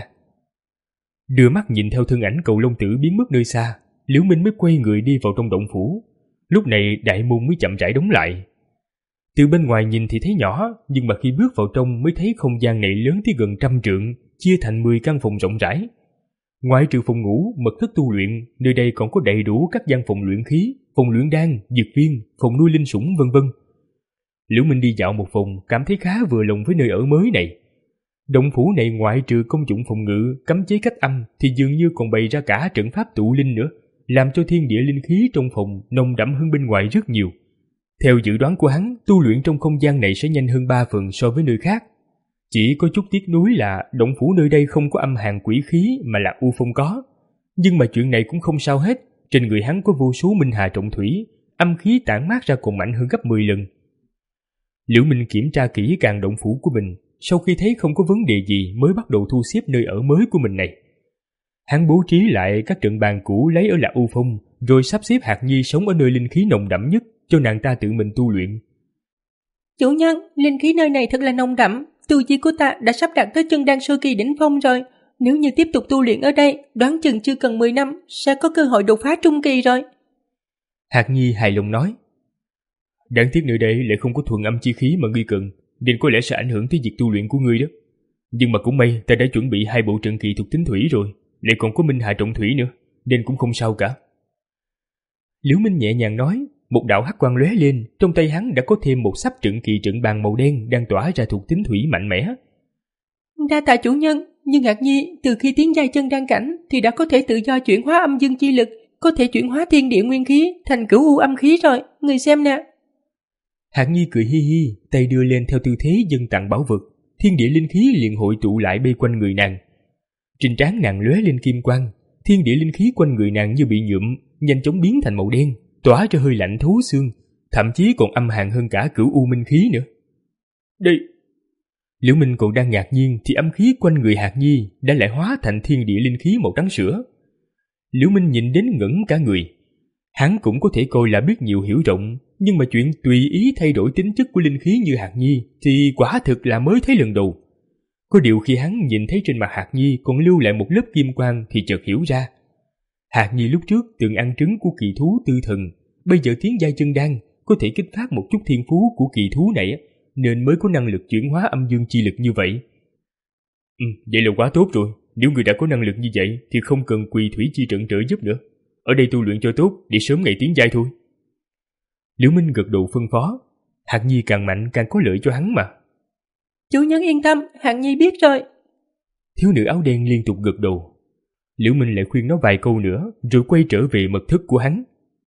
Đưa mắt nhìn theo thân ảnh Cậu Long Tử biến mất nơi xa, Liễu Minh mới quay người đi vào trong động phủ. Lúc này đại môn mới chậm rãi đóng lại. Từ bên ngoài nhìn thì thấy nhỏ, nhưng mà khi bước vào trong mới thấy không gian này lớn tới gần trăm trượng, chia thành mười căn phòng rộng rãi. Ngoài trừ phòng ngủ, mật thất tu luyện, nơi đây còn có đầy đủ các gian phòng luyện khí, phòng luyện đan, dược viên, phòng nuôi linh sủng vân vân. Liễu Minh đi dạo một vòng, cảm thấy khá vừa lòng với nơi ở mới này. Động phủ này ngoại trừ công dụng phòng ngự, cấm chế cách âm thì dường như còn bày ra cả trận pháp tụ linh nữa, làm cho thiên địa linh khí trong phòng nồng đậm hơn bên ngoài rất nhiều. Theo dự đoán của hắn, tu luyện trong không gian này sẽ nhanh hơn ba phần so với nơi khác. Chỉ có chút tiếc nuối là động phủ nơi đây không có âm hàn quỷ khí mà là u phong có. Nhưng mà chuyện này cũng không sao hết, trên người hắn có vô số minh hà trọng thủy, âm khí tản mát ra còn mạnh hơn gấp mười lần. Liễu Minh kiểm tra kỹ càng động phủ của mình, sau khi thấy không có vấn đề gì mới bắt đầu thu xếp nơi ở mới của mình này. Hắn bố trí lại các trận bàn cũ lấy ở Lạc U Phong, rồi sắp xếp Hạt Nhi sống ở nơi linh khí nồng đậm nhất, cho nàng ta tự mình tu luyện. Chủ nhân, linh khí nơi này thật là nồng đậm, tu vi của ta đã sắp đạt tới chân đan sơ kỳ đỉnh phong rồi. Nếu như tiếp tục tu luyện ở đây, đoán chừng chưa cần mười năm sẽ có cơ hội đột phá trung kỳ rồi. Hạt Nhi hài lòng nói: Đáng tiếc nơi đây lại không có thuần âm chi khí mà ngươi cần, nên có lẽ sẽ ảnh hưởng tới việc tu luyện của ngươi đó. Nhưng mà cũng may ta đã chuẩn bị hai bộ trận kỳ thuộc tính thủy rồi, lại còn có minh hà trọng thủy nữa, nên cũng không sao cả. Liễu Minh nhẹ nhàng nói, một đạo hắc quang lóe lên, trong tay hắn đã có thêm một sắp trận kỳ trận bàn màu đen đang tỏa ra thuộc tính thủy mạnh mẽ. Đa tạ chủ nhân, nhưng Hạt Nhi từ khi tiến giai chân đan cảnh thì đã có thể tự do chuyển hóa âm dương chi lực, có thể chuyển hóa thiên địa nguyên khí thành cửu u âm khí rồi, người xem nè. Hạt Nhi cười hi hi, tay đưa lên theo tư thế dâng tặng bảo vật, thiên địa linh khí liền hội tụ lại bay quanh người nàng. Trên trán nàng lóe lên kim quang, thiên địa linh khí quanh người nàng như bị nhuộm, nhanh chóng biến thành màu đen, tỏa ra hơi lạnh thấu xương, thậm chí còn âm hàn hơn cả cửu u minh khí nữa. Đây! Liễu Minh còn đang ngạc nhiên thì âm khí quanh người Hạc Nhi đã lại hóa thành thiên địa linh khí màu trắng sữa. Liễu Minh nhìn đến ngẩn cả người. Hắn cũng có thể coi là biết nhiều hiểu rộng, nhưng mà chuyện tùy ý thay đổi tính chất của linh khí như Hạc Nhi thì quả thực là mới thấy lần đầu. Có điều khi hắn nhìn thấy trên mặt Hạc Nhi còn lưu lại một lớp kim quang thì chợt hiểu ra. Hạc Nhi lúc trước từng ăn trứng của kỳ thú tư thần, bây giờ tiến giai chân đan có thể kích phát một chút thiên phú của kỳ thú này, nên mới có năng lực chuyển hóa âm dương chi lực như vậy. Ừ, vậy là quá tốt rồi. Nếu người đã có năng lực như vậy thì không cần Quỳ Thủy Chi trận trợ giúp nữa. Ở đây tu luyện cho tốt để sớm ngày tiến giai thôi. Liễu Minh gật đầu phân phó. Hạc Nhi càng mạnh càng có lợi cho hắn mà. Chủ nhân yên tâm, Hạc Nhi biết rồi. Thiếu nữ áo đen liên tục gật đầu. Liễu Minh lại khuyên nó vài câu nữa rồi quay trở về mật thất của hắn.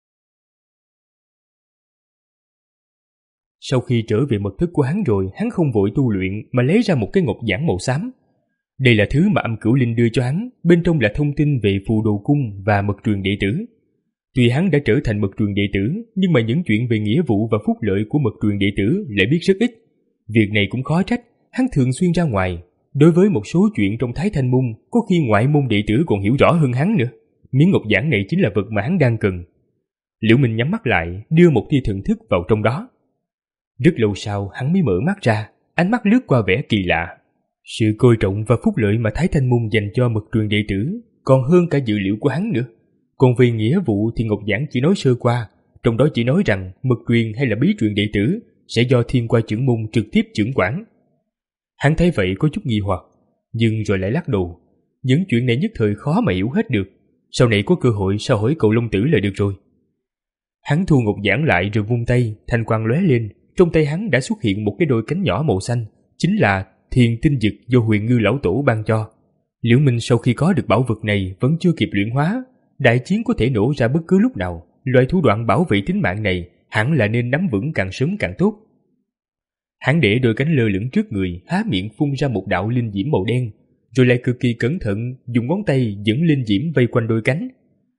Sau khi trở về mật thất của hắn rồi, hắn không vội tu luyện mà lấy ra một cái ngọc giản màu xám. Đây là thứ mà Âm Cửu Linh đưa cho hắn, bên trong là thông tin về Phù Đồ Cung và mật truyền đệ tử. Tuy hắn đã trở thành mật truyền đệ tử, nhưng mà những chuyện về nghĩa vụ và phúc lợi của mật truyền đệ tử lại biết rất ít. Việc này cũng khó trách, hắn thường xuyên ra ngoài. Đối với một số chuyện trong Thái Thanh Môn, có khi ngoại môn đệ tử còn hiểu rõ hơn hắn nữa. Miếng ngọc giản này chính là vật mà hắn đang cần. Liễu Minh nhắm mắt lại, đưa một tia thần thức vào trong đó. Rất lâu sau hắn mới mở mắt ra, ánh mắt lướt qua vẻ kỳ lạ. Sự coi trọng và phúc lợi mà Thái Thanh Môn dành cho mật truyền đệ tử còn hơn cả dự liệu của hắn nữa. Còn về nghĩa vụ thì ngọc giản chỉ nói sơ qua, trong đó chỉ nói rằng mật truyền hay là bí truyền đệ tử sẽ do Thiên Qua Trưởng Môn trực tiếp trưởng quản. Hắn thấy vậy có chút nghi hoặc, nhưng rồi lại lắc đầu. Những chuyện này nhất thời khó mà hiểu hết được, sau này có cơ hội sao hỏi cậu Long Tử là được rồi. Hắn thu ngọc giản lại rồi vung tay, thanh quang lóe lên, trong tay hắn đã xuất hiện một cái đôi cánh nhỏ màu xanh, chính là Thiền Tinh Dực do Huyền Ngư lão tổ ban cho. Liễu Minh sau khi có được bảo vật này vẫn chưa kịp luyện hóa, đại chiến có thể nổ ra bất cứ lúc nào, loại thủ đoạn bảo vệ tính mạng này hẳn là nên nắm vững càng sớm càng tốt. Hắn để đôi cánh lơ lửng trước người, há miệng phun ra một đạo linh diễm màu đen, rồi lại cực kỳ cẩn thận dùng ngón tay dẫn linh diễm vây quanh đôi cánh.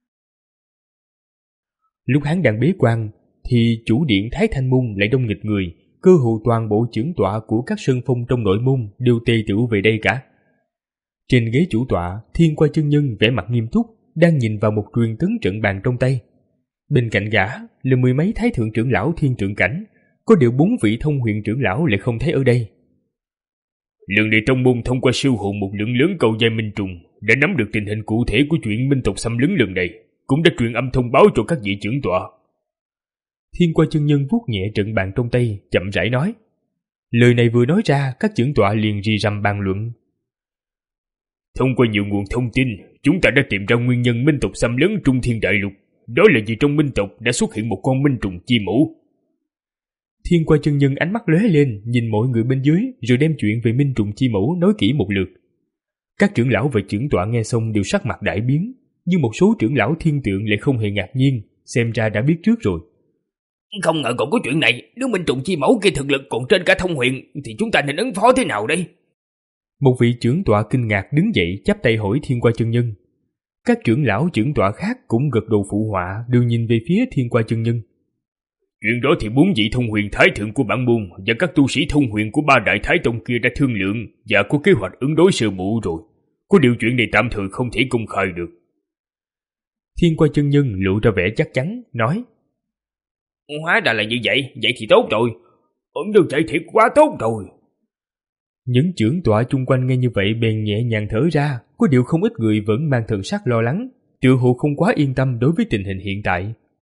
Lúc hắn đang bế quan thì chủ điện Thái Thanh Môn lại đông nghịch người, cơ hồ toàn bộ chưởng tọa của các sơn phong trong nội môn đều tề tựu về đây cả. Trên ghế chủ tọa, Thiên Qua chân nhân vẻ mặt nghiêm túc, đang nhìn vào một truyền tấn trận bàn trong tay. Bên cạnh gã là mười mấy thái thượng trưởng lão thiên trượng cảnh, có điều bốn vị thông huyền trưởng lão lại không thấy ở đây. Lần này trong môn thông qua siêu hồn một lượng lớn cầu giai minh trùng đã nắm được tình hình cụ thể của chuyện minh tộc xâm lấn lần này, cũng đã truyền âm thông báo cho các vị trưởng tọa. Thiên Qua chân nhân vuốt nhẹ trận bàn trong tay, chậm rãi nói. Lời này vừa nói ra, các trưởng tọa liền rì rầm bàn luận. Thông qua nhiều nguồn thông tin, chúng ta đã tìm ra nguyên nhân minh tộc xâm lấn Trung Thiên Đại Lục. Đó là vì trong minh tộc đã xuất hiện một con minh trùng chi mẫu. Thiên Qua chân nhân ánh mắt lóe lên, nhìn mọi người bên dưới, rồi đem chuyện về minh trùng chi mẫu nói kỹ một lượt. Các trưởng lão và trưởng tọa nghe xong đều sắc mặt đại biến, nhưng một số trưởng lão thiên tượng lại không hề ngạc nhiên, xem ra đã biết trước rồi. Không ngờ còn có chuyện này, nếu minh trùng chi mẫu kia thực lực còn trên cả thông huyền thì chúng ta nên ứng phó thế nào đây? Một vị trưởng tọa kinh ngạc đứng dậy chắp tay hỏi Thiên Qua chân nhân. Các trưởng lão trưởng tọa khác cũng gật đầu phụ họa, đều nhìn về phía Thiên Qua chân nhân. Chuyện đó thì bốn vị thông huyền thái thượng của bản môn và các tu sĩ thông huyền của ba đại thái tông kia đã thương lượng và có kế hoạch ứng đối sơ bộ rồi. Có điều chuyện này tạm thời không thể công khai được. Thiên Qua chân nhân lộ ra vẻ chắc chắn, nói. Hóa ra là như vậy, vậy thì tốt rồi. Ấn được chạy thiệt quá tốt rồi. Những trưởng tọa chung quanh nghe như vậy bèn nhẹ nhàng thở ra, có điều không ít người vẫn mang thần sắc lo lắng, tựa hồ không quá yên tâm đối với tình hình hiện tại.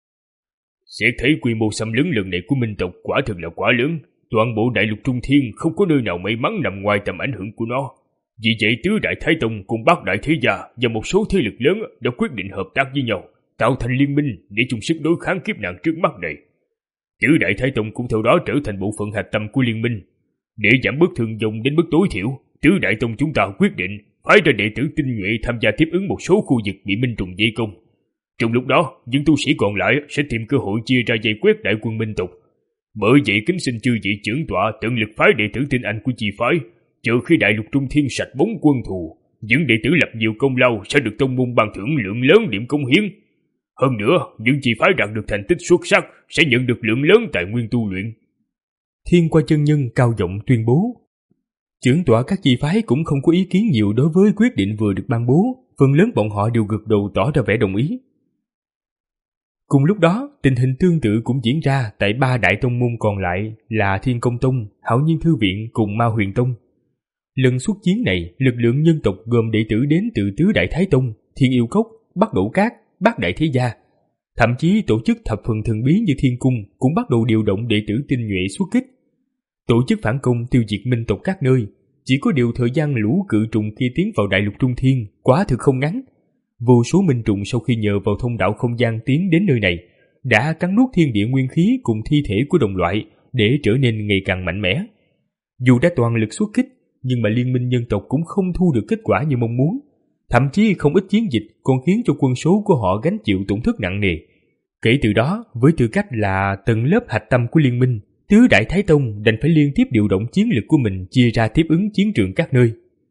Sẽ thấy quy mô xâm lấn lần này của minh tộc quả thực là quá lớn, toàn bộ đại lục Trung Thiên không có nơi nào may mắn nằm ngoài tầm ảnh hưởng của nó. Vì vậy tứ đại thái tông cùng bát đại thế gia và một số thế lực lớn đã quyết định hợp tác với nhau, tạo thành liên minh để chung sức đối kháng kiếp nạn trước mắt này. Tứ đại thái tông cũng theo đó trở thành bộ phận hạch tâm của liên minh. Để giảm bớt thương vong đến mức tối thiểu, tứ đại tông chúng ta quyết định phái ra đệ tử tinh nhuệ tham gia tiếp ứng một số khu vực bị minh trùng vây công. Trong lúc đó, những tu sĩ còn lại sẽ tìm cơ hội chia ra vây quét đại quân minh tộc. Bởi vậy kính xin chư vị trưởng tọa tận lực phái đệ tử tinh anh của chi phái, chờ khi đại lục Trung Thiên sạch bóng quân thù, những đệ tử lập nhiều công lao sẽ được tông môn ban thưởng lượng lớn điểm công hiến. Hơn nữa, những chi phái đạt được thành tích xuất sắc sẽ nhận được lượng lớn tài nguyên tu luyện. Thiên Qua chân nhân cao giọng tuyên bố. Trưởng tọa các chi phái cũng không có ý kiến nhiều đối với quyết định vừa được ban bố, phần lớn bọn họ đều gật đầu tỏ ra vẻ đồng ý. Cùng lúc đó, tình hình tương tự cũng diễn ra tại ba đại tông môn còn lại là Thiên Công Tông, Hạo Nhiên Thư Viện cùng Ma Huyền Tông. Lần xuất chiến này, lực lượng nhân tộc gồm đệ tử đến từ Tứ Đại Thái Tông, Thiên Yêu Cốc, Bắc Đẩu Cát, Bát Đại Thế Gia. Thậm chí tổ chức thập phần thần bí như Thiên Cung cũng bắt đầu điều động đệ tử tinh nhuệ xuất kích. Tổ chức phản công tiêu diệt minh tộc các nơi, chỉ có điều thời gian lũ cự trùng khi tiến vào đại lục Trung Thiên quả thực không ngắn. Vô số minh trùng sau khi nhờ vào thông đạo không gian tiến đến nơi này, đã cắn nuốt thiên địa nguyên khí cùng thi thể của đồng loại để trở nên ngày càng mạnh mẽ. Dù đã toàn lực xuất kích, nhưng mà liên minh nhân tộc cũng không thu được kết quả như mong muốn. Thậm chí không ít chiến dịch còn khiến cho quân số của họ gánh chịu tổn thất nặng nề. Kể từ đó, với tư cách là tầng lớp hạch tâm của liên minh, Tứ Đại Thái Tông đành phải liên tiếp điều động chiến lực của mình chia ra tiếp ứng chiến trường các nơi.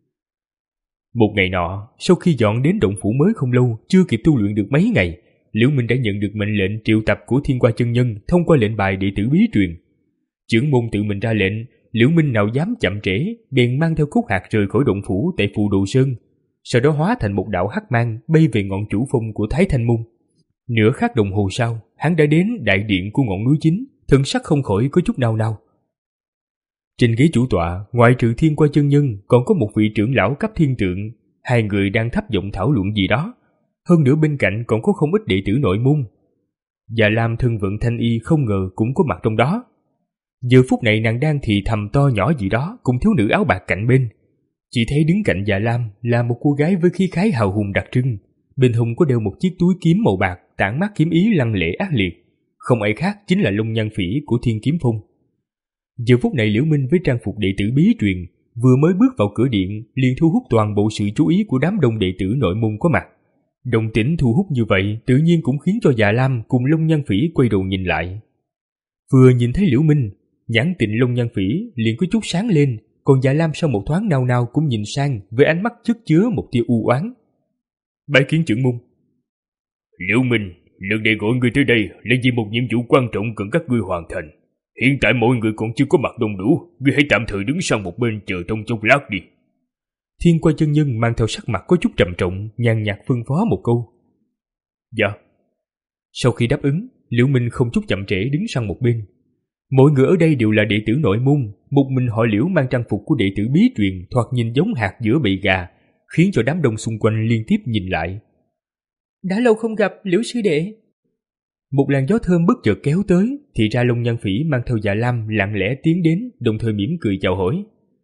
Một ngày nọ, sau khi dọn đến động phủ mới không lâu, chưa kịp tu luyện được mấy ngày, Liễu Minh đã nhận được mệnh lệnh triệu tập của Thiên Qua chân nhân thông qua lệnh bài đệ tử bí truyền. Trưởng môn tự mình ra lệnh, Liễu Minh nào dám chậm trễ, bèn mang theo cúc hạt rời khỏi động phủ tại Phù Đồ Sơn, sau đó hóa thành một đạo hắc mang bay về ngọn chủ phong của Thái Thanh Môn. Nửa khắc đồng hồ sau, hắn đã đến đại điện của ngọn núi chính, thần sắc không khỏi có chút nao nao. Trên ghế chủ tọa, ngoại trừ Thiên Qua chân nhân, còn có một vị trưởng lão cấp thiên tượng, hai người đang thấp giọng thảo luận gì đó. Hơn nữa bên cạnh còn có không ít đệ tử nội môn. Và Lam thân vận thanh y không ngờ cũng có mặt trong đó. Giờ phút này nàng đang thì thầm to nhỏ gì đó cùng thiếu nữ áo bạc cạnh bên. Chỉ thấy đứng cạnh Dạ Lam là một cô gái với khí khái hào hùng đặc trưng, bên hông có đeo một chiếc túi kiếm màu bạc tản mát kiếm ý lăng lệ ác liệt, không ai khác chính là Long Nhan Phỉ của Thiên Kiếm Phong. Giờ phút này Liễu Minh với trang phục đệ tử bí truyền vừa mới bước vào cửa điện liền thu hút toàn bộ sự chú ý của đám đông đệ tử nội môn có mặt. Động tĩnh thu hút như vậy tự nhiên cũng khiến cho Dạ Lam cùng Long Nhan Phỉ quay đầu nhìn lại. Vừa nhìn thấy Liễu Minh, nhãn tình Long Nhan Phỉ liền có chút sáng lên, còn Dạ Lam sau một thoáng nao nao cũng nhìn sang với ánh mắt chất chứa một tia u oán. Bái kiến trưởng môn. Liễu Minh, lần này gọi người tới đây là vì một nhiệm vụ quan trọng cần các ngươi hoàn thành. Hiện tại mọi người còn chưa có mặt đông đủ, ngươi hãy tạm thời đứng sang một bên chờ trong chốc lát đi. Thiên Qua chân nhân mang theo sắc mặt có chút trầm trọng, nhàn nhạt phân phó một câu. Dạ. Sau khi đáp ứng, Liễu Minh không chút chậm trễ đứng sang một bên. Mọi người ở đây đều là đệ tử nội môn, một mình họ Liễu mang trang phục của đệ tử bí truyền thoạt nhìn giống hạt giữa bầy gà, khiến cho đám đông xung quanh liên tiếp nhìn lại. Đã lâu không gặp, Liễu sư đệ. Một làn gió thơm bất chợt kéo tới, thì ra Long Nhan Phỉ mang theo Dạ Lam lặng lẽ tiến đến, đồng thời mỉm cười chào hỏi.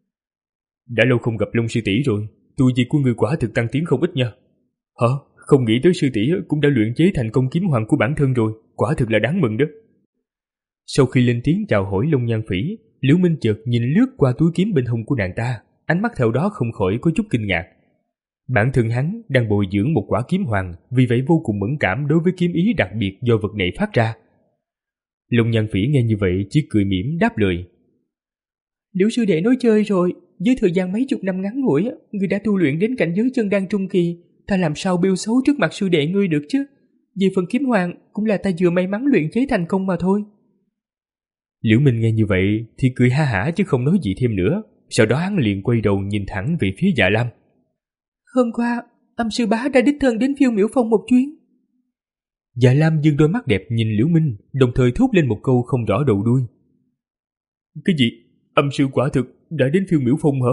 Đã lâu không gặp Long sư tỷ rồi, tu vi của người quả thực tăng tiến không ít nha. Hả? Không nghĩ tới sư tỷ cũng đã luyện chế thành công kiếm hoàng của bản thân rồi, quả thực là đáng mừng đó. Sau khi lên tiếng chào hỏi Long Nhan Phỉ, Liễu Minh chợt nhìn lướt qua túi kiếm bên hông của nàng ta, ánh mắt theo đó không khỏi có chút kinh ngạc. Bản thân hắn đang bồi dưỡng một quả kiếm hoàng, vì vậy vô cùng mẫn cảm đối với kiếm ý đặc biệt do vật này phát ra. Long Nhan Phỉ nghe như vậy chỉ cười mỉm đáp lời. Liễu sư đệ nói chơi rồi, với thời gian mấy chục năm ngắn ngủi, ngươi đã tu luyện đến cảnh giới chân đan trung kỳ, ta làm sao bêu xấu trước mặt sư đệ ngươi được chứ? Vì phần kiếm hoàng cũng là ta vừa may mắn luyện chế thành công mà thôi. Liễu Minh nghe như vậy thì cười ha hả chứ không nói gì thêm nữa. Sau đó hắn liền quay đầu nhìn thẳng về phía Dạ Lam. Hôm qua, âm sư bá đã đích thân đến Phiêu Miểu Phong một chuyến. Dạ Lam dương đôi mắt đẹp nhìn Liễu Minh, đồng thời thốt lên một câu không rõ đầu đuôi. Cái gì? Âm sư quả thực đã đến Phiêu Miểu Phong hả?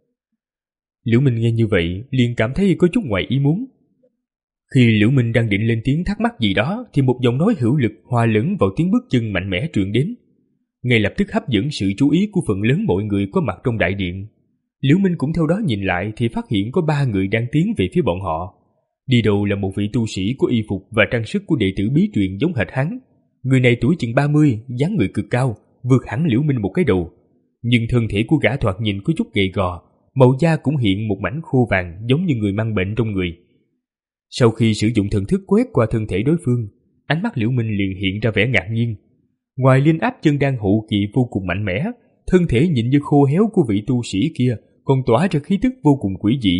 Liễu Minh nghe như vậy liền cảm thấy có chút ngoài ý muốn. Khi Liễu Minh đang định lên tiếng thắc mắc gì đó thì một giọng nói hữu lực hòa lẫn vào tiếng bước chân mạnh mẽ truyền đến, ngay lập tức hấp dẫn sự chú ý của phần lớn mọi người có mặt trong đại điện. Liễu Minh cũng theo đó nhìn lại thì phát hiện có ba người đang tiến về phía bọn họ. Đi đầu là một vị tu sĩ có y phục và trang sức của đệ tử bí truyền giống hệt hắn. Người này tuổi chừng ba mươi, dáng người cực cao, vượt hẳn Liễu Minh một cái đầu. Nhưng thân thể của gã thoạt nhìn có chút gầy gò, màu da cũng hiện một mảnh khô vàng giống như người mang bệnh trong người. Sau khi sử dụng thần thức quét qua thân thể đối phương, ánh mắt Liễu Minh liền hiện ra vẻ ngạc nhiên. Ngoài liên áp chân đan hộ kỵ vô cùng mạnh mẽ, thân thể nhìn như khô héo của vị tu sĩ kia còn tỏa ra khí tức vô cùng quỷ dị,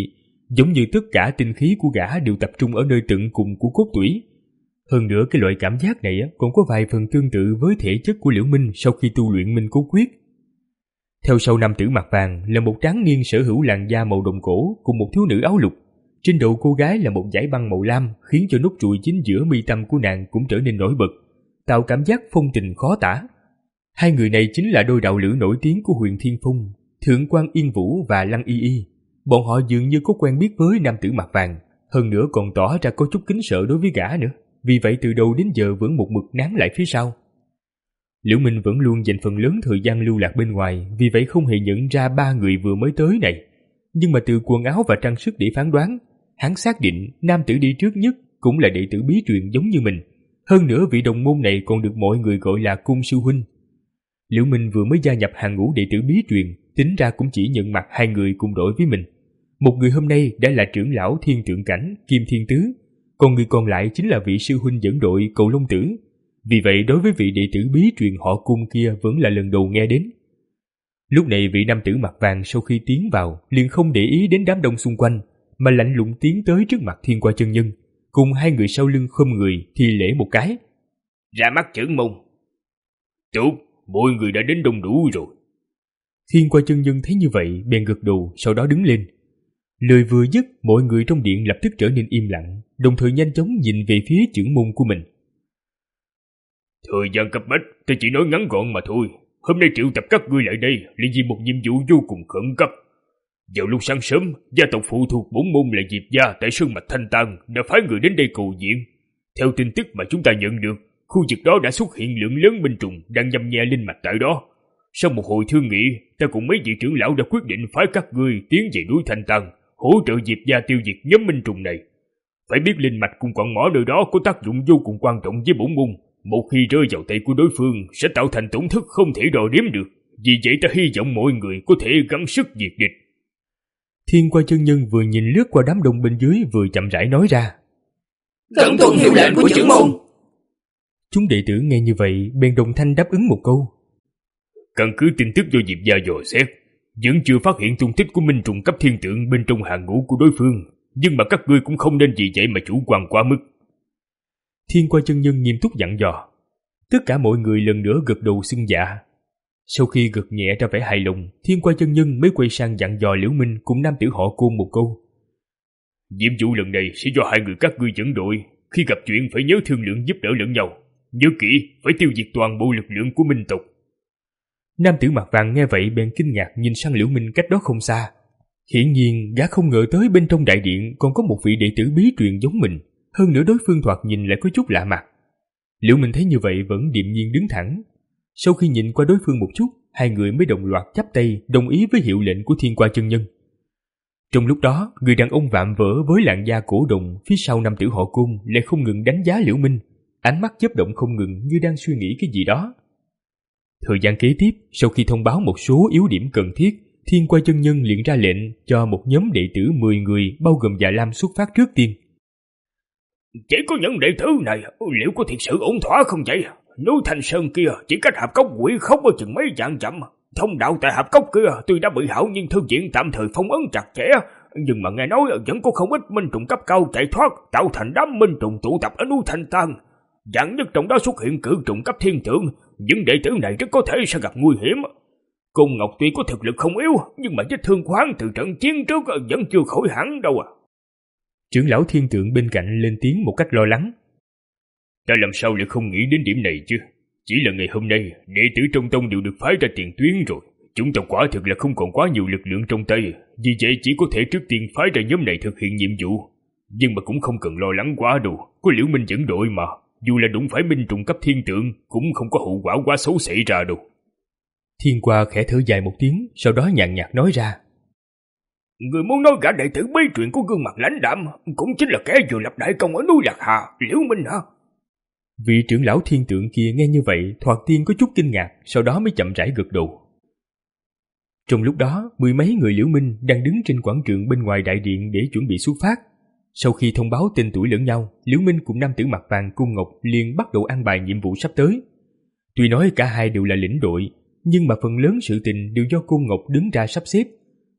giống như tất cả tinh khí của gã đều tập trung ở nơi tận cùng của cốt tủy. Hơn nữa cái loại cảm giác này còn có vài phần tương tự với thể chất của Liễu Minh sau khi tu luyện Minh Cốt Quyết. Theo sau nam tử mặt vàng là một tráng niên sở hữu làn da màu đồng cổ cùng một thiếu nữ áo lục. Trên đầu cô gái là một dải băng màu lam khiến cho nốt ruồi chính giữa mi tâm của nàng cũng trở nên nổi bật, tạo cảm giác phong tình khó tả. Hai người này chính là đôi đạo lữ nổi tiếng của Huyền Thiên Phong, Thượng quan Yên Vũ và Lăng Y Y. Bọn họ dường như có quen biết với nam tử mặt vàng, hơn nữa còn tỏ ra có chút kính sợ đối với gã nữa. Vì vậy từ đầu đến giờ vẫn một mực nán lại phía sau. Liễu Minh vẫn luôn dành phần lớn thời gian lưu lạc bên ngoài, vì vậy không hề nhận ra ba người vừa mới tới này. Nhưng mà từ quần áo và trang sức để phán đoán, hắn xác định nam tử đi trước nhất cũng là đệ tử bí truyền giống như mình. Hơn nữa vị đồng môn này còn được mọi người gọi là Cung sư huynh. Liễu Minh vừa mới gia nhập hàng ngũ đệ tử bí truyền, tính ra cũng chỉ nhận mặt hai người cùng đội với mình. Một người hôm nay đã là trưởng lão Thiên Tượng Cảnh Kim Thiên Tứ, còn người còn lại chính là vị sư huynh dẫn đội Cầu Long Tử. Vì vậy đối với vị đệ tử bí truyền họ Cung kia vẫn là lần đầu nghe đến. Lúc này vị nam tử mặt vàng sau khi tiến vào liền không để ý đến đám đông xung quanh, mà lạnh lùng tiến tới trước mặt Thiên Qua chân nhân, cùng hai người sau lưng khom người thi lễ một cái. Ra mắt trưởng môn. Tốt, mọi người đã đến đông đủ rồi. Thiên Qua chân nhân thấy như vậy bèn gật đầu, sau đó đứng lên. Lời vừa dứt, mọi người trong điện lập tức trở nên im lặng, đồng thời nhanh chóng nhìn về phía trưởng môn của mình. Thời gian cấp bách, ta chỉ nói ngắn gọn mà thôi. Hôm nay triệu tập các ngươi lại đây là vì một nhiệm vụ vô cùng khẩn cấp. Vào lúc sáng sớm, gia tộc phụ thuộc bổn môn là Diệp gia tại Sơn Mạch Thanh Tang đã phái người đến đây cầu viện. Theo tin tức mà chúng ta nhận được, khu vực đó đã xuất hiện lượng lớn binh trùng đang nhâm nhe linh mạch tại đó. Sau một hồi thương nghị, ta cùng mấy vị trưởng lão đã quyết định phái các ngươi tiến về núi Thanh Tang, hỗ trợ Diệp gia tiêu diệt nhóm binh trùng này. Phải biết linh mạch cùng quặng mỏ nơi đó có tác dụng vô cùng quan trọng với bổn môn. Một khi rơi vào tay của đối phương sẽ tạo thành tổn thất không thể đo đếm được. Vì vậy ta hy vọng mọi người có thể gắng sức diệt địch. Thiên Qua chân nhân vừa nhìn lướt qua đám đông bên dưới vừa chậm rãi nói ra. Cẩn tuân hiệu lệnh của trưởng môn. Chúng đệ tử nghe như vậy bèn đồng thanh đáp ứng một câu. Căn cứ tin tức do Diệp gia dò xét, vẫn chưa phát hiện tung tích của minh trùng cấp thiên tượng bên trong hàng ngũ của đối phương, nhưng mà các ngươi cũng không nên vì vậy mà chủ quan quá mức. Thiên Qua chân nhân nghiêm túc dặn dò. Tất cả mọi người lần nữa gật đầu xưng dạ. Sau khi gật nhẹ ra vẻ hài lòng, Thiên Qua chân nhân mới quay sang dặn dò Liễu Minh cùng nam tử họ Côn một câu. Nhiệm vụ lần này sẽ do hai người các ngươi dẫn đội, khi gặp chuyện phải nhớ thương lượng giúp đỡ lẫn nhau. Nhớ kỹ, phải tiêu diệt toàn bộ lực lượng của minh tộc. Nam tử mặt vàng nghe vậy bèn kinh ngạc nhìn sang Liễu Minh cách đó không xa. Hiển nhiên gã không ngờ tới bên trong đại điện còn có một vị đệ tử bí truyền giống mình, hơn nữa đối phương thoạt nhìn lại có chút lạ mặt. Liễu Minh thấy như vậy vẫn điềm nhiên đứng thẳng. Sau khi nhìn qua đối phương một chút, hai người mới đồng loạt chắp tay đồng ý với hiệu lệnh của Thiên Qua chân nhân. Trong lúc đó, người đàn ông vạm vỡ với làn da cổ đồng phía sau nam tử họ Côn lại không ngừng đánh giá Liễu Minh, ánh mắt chớp động không ngừng như đang suy nghĩ cái gì đó. Thời gian kế tiếp, sau khi thông báo một số yếu điểm cần thiết, Thiên Qua chân nhân liền ra lệnh cho một nhóm đệ tử mười người bao gồm Dạ Lam xuất phát trước tiên. Chỉ có những đệ tử này, liệu có thiệt sự ổn thỏa không vậy? Núi Thanh Sơn kia chỉ cách Hạp Cốc Quỷ Khốc ở chừng mấy vạn dặm. Thông đạo tại Hạp Cốc kia tuy đã bị hảo nhưng thư viện tạm thời phong ấn chặt chẽ, nhưng mà nghe nói vẫn có không ít minh trùng cấp cao chạy thoát, tạo thành đám minh trùng tụ tập ở núi Thanh Tang. Dạng nhất trong đó xuất hiện cự trùng cấp thiên tượng, những đệ tử này rất có thể sẽ gặp nguy hiểm. Cung Ngọc tuy có thực lực không yếu, nhưng mà vết thương khoáng từ trận chiến trước vẫn chưa khỏi hẳn đâu à. Trưởng lão Thiên Tượng bên cạnh lên tiếng một cách lo lắng. Ta làm sao lại không nghĩ đến điểm này chứ? Chỉ là ngày hôm nay, đệ tử trong tông đều được phái ra tiền tuyến rồi. Chúng ta quả thực là không còn quá nhiều lực lượng trong tay, vì vậy chỉ có thể trước tiên phái ra nhóm này thực hiện nhiệm vụ. Nhưng mà cũng không cần lo lắng quá đâu, có Liễu Minh dẫn đội mà. Dù là đụng phải binh trùng cấp thiên tượng, cũng không có hậu quả quá xấu xảy ra đâu. Thiên Qua khẽ thở dài một tiếng, sau đó nhàn nhạt nói ra. Người muốn nói gã đệ tử bí truyền của gương mặt lãnh đạm cũng chính là kẻ vừa lập đại công ở núi Lạc Hà, Liễu Minh hả? Vị trưởng lão Thiên Tượng kia nghe như vậy thoạt tiên có chút kinh ngạc, sau đó mới chậm rãi gật đầu. Trong lúc đó, mười mấy người Liễu Minh đang đứng trên quảng trường bên ngoài đại điện để chuẩn bị xuất phát. Sau khi thông báo tên tuổi lẫn nhau, Liễu Minh cùng nam tử mặt vàng Cung Ngọc liền bắt đầu an bài nhiệm vụ sắp tới. Tuy nói cả hai đều là lĩnh đội, nhưng mà phần lớn sự tình đều do Cung Ngọc đứng ra sắp xếp.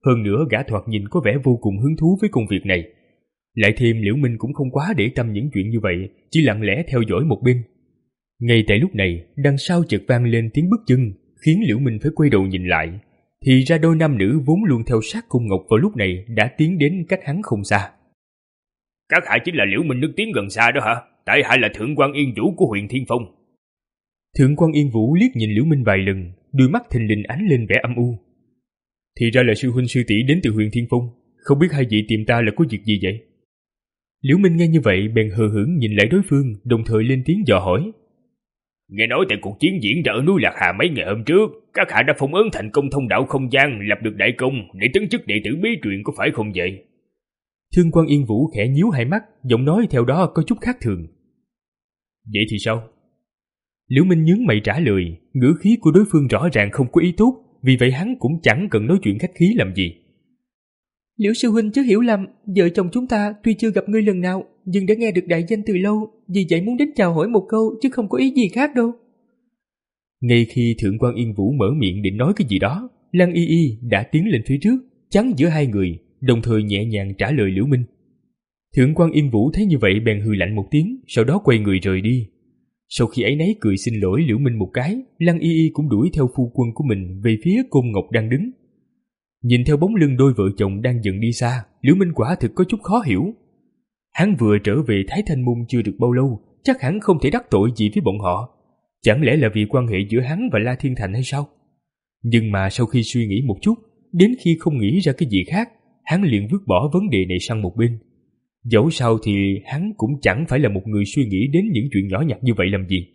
Hơn nữa gã thoạt nhìn có vẻ vô cùng hứng thú với công việc này. Lại thêm Liễu Minh cũng không quá để tâm những chuyện như vậy, chỉ lặng lẽ theo dõi một bên. Ngay tại lúc này, đằng sau chợt vang lên tiếng bước chân, khiến Liễu Minh phải quay đầu nhìn lại. Thì ra đôi nam nữ vốn luôn theo sát Côn Ngọc vào lúc này đã tiến đến cách hắn không xa. Các hạ chính là Liễu Minh nước tiếng gần xa đó hả? Tại hạ là Thượng quan Yên Vũ của Huyền Thiên Phong. Thượng quan Yên Vũ liếc nhìn Liễu Minh vài lần, đôi mắt thình lình ánh lên vẻ âm u. Thì ra là sư huynh sư tỷ đến từ Huyền Thiên Phong, không biết hai vị tìm ta là có việc gì vậy? Liễu Minh nghe như vậy bèn hờ hững nhìn lại đối phương, đồng thời lên tiếng dò hỏi. Nghe nói tại cuộc chiến diễn ra ở núi Lạc Hà mấy ngày hôm trước, các hạ đã phong ấn thành công thông đạo không gian, lập được đại công để tấn chức đệ tử bí truyền, có phải không vậy? Thượng quan Yên Vũ khẽ nhíu hai mắt, giọng nói theo đó có chút khác thường. Vậy thì sao? Liễu Minh nhướng mày trả lời, ngữ khí của đối phương rõ ràng không có ý tốt, vì vậy hắn cũng chẳng cần nói chuyện khách khí làm gì. Liễu sư huynh chứ hiểu lầm, vợ chồng chúng ta tuy chưa gặp ngươi lần nào, nhưng đã nghe được đại danh từ lâu, vì vậy muốn đến chào hỏi một câu chứ không có ý gì khác đâu. Ngay khi Thượng quan Yên Vũ mở miệng định nói cái gì đó, Lăng Y Y đã tiến lên phía trước, chắn giữa hai người, đồng thời nhẹ nhàng trả lời Liễu Minh. Thượng quan Yên Vũ thấy như vậy bèn hừ lạnh một tiếng, sau đó quay người rời đi. Sau khi ấy nấy cười xin lỗi Liễu Minh một cái, Lăng Y Y cũng đuổi theo phu quân của mình về phía Côn Ngọc đang đứng. Nhìn theo bóng lưng đôi vợ chồng đang dần đi xa, Liễu Minh quả thực có chút khó hiểu. Hắn vừa trở về Thái Thanh Môn chưa được bao lâu, chắc hẳn không thể đắc tội gì với bọn họ. Chẳng lẽ là vì quan hệ giữa hắn và La Thiên Thành hay sao? Nhưng mà sau khi suy nghĩ một chút, đến khi không nghĩ ra cái gì khác, hắn liền vứt bỏ vấn đề này sang một bên. Dẫu sao thì hắn cũng chẳng phải là một người suy nghĩ đến những chuyện nhỏ nhặt như vậy làm gì.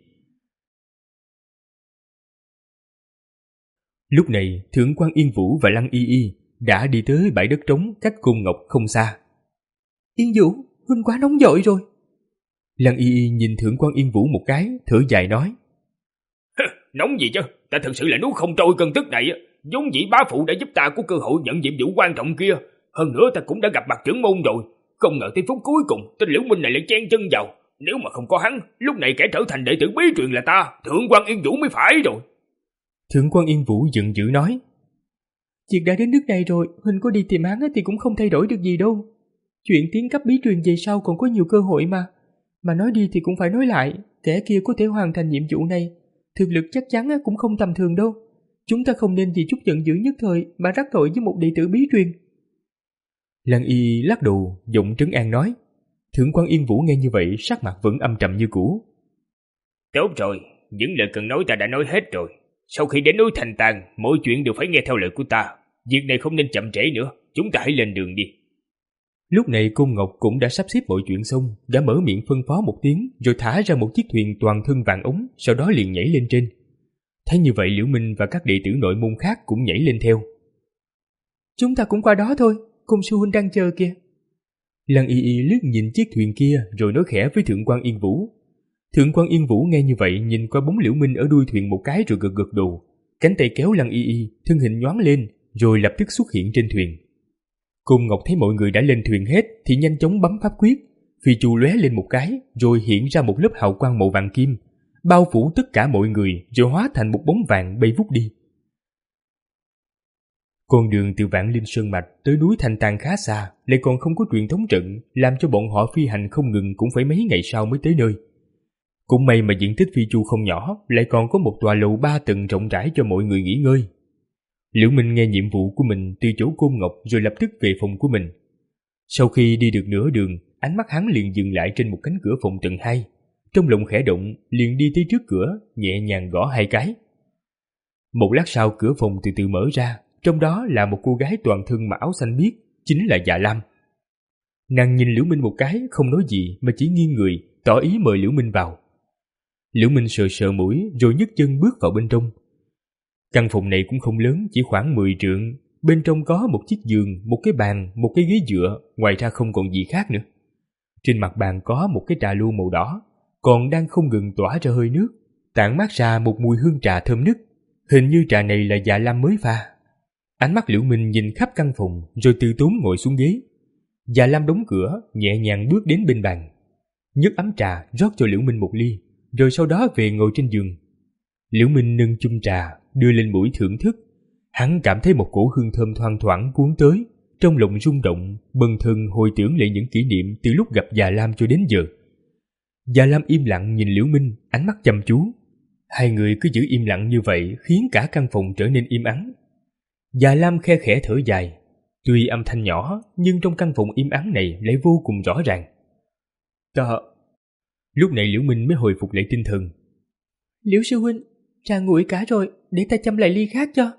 Lúc này, Thượng quan Yên Vũ và Lăng Y Y đã đi tới bãi đất trống cách Côn Ngọc không xa. Yên Vũ, huynh quá nóng vội rồi. Lăng Y Y nhìn Thượng quan Yên Vũ một cái, thở dài nói. Nóng gì chứ, ta thật sự là nuốt không trôi cơn tức này. Vốn dĩ bá phụ đã giúp ta có cơ hội nhận nhiệm vụ quan trọng kia. Hơn nữa ta cũng đã gặp mặt trưởng môn rồi. Không ngờ tới phút cuối cùng, tên Liễu Minh này lại chen chân vào. Nếu mà không có hắn, lúc này kẻ trở thành đệ tử bí truyền là ta, Thượng quan Yên Vũ mới phải rồi. Thượng quan Yên Vũ giận dữ nói. Việc đã đến nước này rồi, huynh có đi tìm hắn thì cũng không thay đổi được gì đâu. Chuyện tiến cấp bí truyền về sau còn có nhiều cơ hội mà. Mà nói đi thì cũng phải nói lại, kẻ kia có thể hoàn thành nhiệm vụ này. Thực lực chắc chắn cũng không tầm thường đâu. Chúng ta không nên vì chút giận dữ nhất thời mà rắc tội với một đệ tử bí truyền. Lăng Y lắc đầu, giọng trấn an nói. Thượng quan Yên Vũ nghe như vậy, sắc mặt vẫn âm trầm như cũ. Tốt rồi, những lời cần nói ta đã nói hết rồi. Sau khi đến núi Thành Tàn, mọi chuyện đều phải nghe theo lời của ta. Việc này không nên chậm trễ nữa, chúng ta hãy lên đường đi. Lúc này Côn Ngọc cũng đã sắp xếp mọi chuyện xong, đã mở miệng phân phó một tiếng, rồi thả ra một chiếc thuyền toàn thân vàng ống, sau đó liền nhảy lên trên. Thấy như vậy Liễu Minh và các đệ tử nội môn khác cũng nhảy lên theo. Chúng ta cũng qua đó thôi, cùng sư huynh đang chờ kìa. Lăng Y Y liếc nhìn chiếc thuyền kia rồi nói khẽ với Thượng quan Yên Vũ. Thượng quan Yên Vũ nghe như vậy nhìn qua bóng Liễu Minh ở đuôi thuyền một cái rồi gật gật đầu, cánh tay kéo Lăng Y Y, thân hình nhoáng lên rồi lập tức xuất hiện trên thuyền. Côn Ngọc thấy mọi người đã lên thuyền hết thì nhanh chóng bấm pháp quyết, phi chu lóe lên một cái rồi hiện ra một lớp hào quang màu vàng kim, bao phủ tất cả mọi người rồi hóa thành một bóng vàng bay vút đi. Con đường từ Vạn Linh Sơn Mạch tới núi Thanh Tàn khá xa, lại còn không có truyền thống trận, làm cho bọn họ phi hành không ngừng cũng phải mấy ngày sau mới tới nơi. Cũng may mà diện tích phi chu không nhỏ, lại còn có một tòa lầu ba tầng rộng rãi cho mọi người nghỉ ngơi. Liễu Minh nghe nhiệm vụ của mình từ chỗ Côn Ngọc rồi lập tức về phòng của mình. Sau khi đi được nửa đường, ánh mắt hắn liền dừng lại trên một cánh cửa phòng tầng hai. Trong lòng khẽ động, liền đi tới trước cửa, nhẹ nhàng gõ hai cái. Một lát sau cửa phòng từ từ mở ra, trong đó là một cô gái toàn thân mặc áo xanh biếc, chính là Dạ Lam. Nàng nhìn Liễu Minh một cái, không nói gì mà chỉ nghiêng người, tỏ ý mời Liễu Minh vào. Liễu Minh sờ sờ mũi rồi nhấc chân bước vào bên trong. Căn phòng này cũng không lớn, chỉ khoảng mười trượng. Bên trong có một chiếc giường, một cái bàn, một cái ghế dựa, ngoài ra không còn gì khác nữa. Trên mặt bàn có một cái trà lu màu đỏ, còn đang không ngừng tỏa ra hơi nước, tản mát ra một mùi hương trà thơm nức. Hình như trà này là Dạ Lam mới pha. Ánh mắt Liễu Minh nhìn khắp căn phòng rồi từ tốn ngồi xuống ghế. Dạ Lam đóng cửa, nhẹ nhàng bước đến bên bàn, nhấc ấm trà rót cho Liễu Minh một ly, rồi sau đó về ngồi trên giường. Liễu Minh nâng chung trà đưa lên mũi thưởng thức. Hắn cảm thấy một cổ hương thơm thoang thoảng cuốn tới, trong lòng rung động, bần thần hồi tưởng lại những kỷ niệm từ lúc gặp Già Lam cho đến giờ. Già Lam im lặng nhìn Liễu Minh, ánh mắt chăm chú. Hai người cứ giữ im lặng như vậy khiến cả căn phòng trở nên im ắng. Già Lam khe khẽ thở dài. Tuy âm thanh nhỏ, nhưng trong căn phòng im ắng này lại vô cùng rõ ràng. Ta... Lúc này Liễu Minh mới hồi phục lại tinh thần. Liễu sư huynh, trà nguội cả rồi, để ta chăm lại ly khác cho.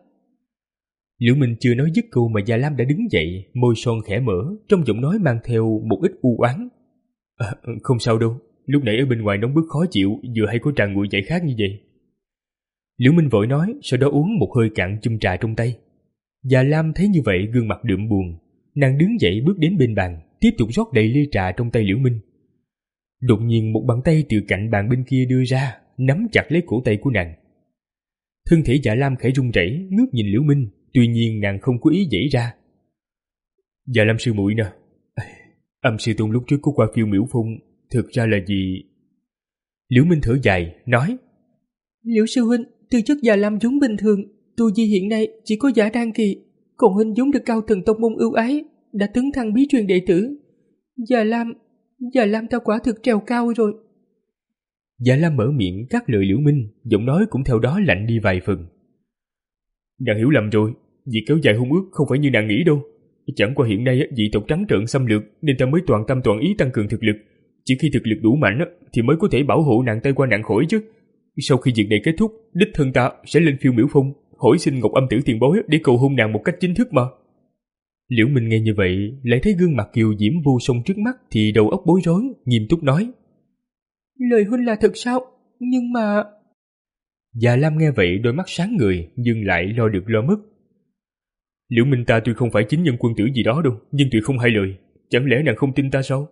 Liễu Minh chưa nói dứt câu mà Già Lam đã đứng dậy, môi son khẽ mở, trong giọng nói mang theo một ít u oán. À, không sao đâu, lúc nãy ở bên ngoài nóng bức khó chịu, vừa hay có trà nguội dậy khác như vậy. Liễu Minh vội nói, sau đó uống một hơi cạn chung trà trong tay. Già Lam thấy như vậy gương mặt đượm buồn, nàng đứng dậy bước đến bên bàn, tiếp tục rót đầy ly trà trong tay Liễu Minh. Đột nhiên một bàn tay từ cạnh bàn bên kia đưa ra, nắm chặt lấy cổ tay của nàng. Thân thể Già Lam khẽ run rẩy, ngước nhìn Liễu Minh, tuy nhiên nàng không có ý giãy ra. Già Lam sư muội nè, âm sư tôn lúc trước có qua phiêu miễu phong, thực ra là gì? Liễu Minh thở dài, nói: Liễu sư huynh, tư chất Già Lam vốn bình thường, tu vi hiện nay chỉ có giả đan kỳ, còn huynh vốn được cao thần tông môn ưu ái, đã tấn thăng bí truyền đệ tử. Già Lam, Già Lam ta quả thực trèo cao rồi. Già Lam mở miệng cắt lời Liễu Minh, giọng nói cũng theo đó lạnh đi vài phần. Nàng hiểu lầm rồi, việc kéo dài hôn ước không phải như nàng nghĩ đâu. Chẳng qua hiện nay dị tộc trắng trợn xâm lược nên ta mới toàn tâm toàn ý tăng cường thực lực. Chỉ khi thực lực đủ mạnh thì mới có thể bảo hộ nàng tay qua nạn khỏi chứ. Sau khi việc này kết thúc, đích thân ta sẽ lên phiêu miễu phong hỏi xin Ngọc Âm Tử tiền bối để cầu hôn nàng một cách chính thức mà. Liễu Minh nghe như vậy, lại thấy gương mặt kiều diễm vô song trước mắt thì đầu óc bối rối, nghiêm túc nói: Lời huynh là thật sao? Nhưng mà... Già Lam nghe vậy đôi mắt sáng người, nhưng lại lo được lo mất. Liễu Minh ta tuy không phải chính nhân quân tử gì đó đâu, nhưng tuyệt không hai lời. Chẳng lẽ nàng không tin ta sao?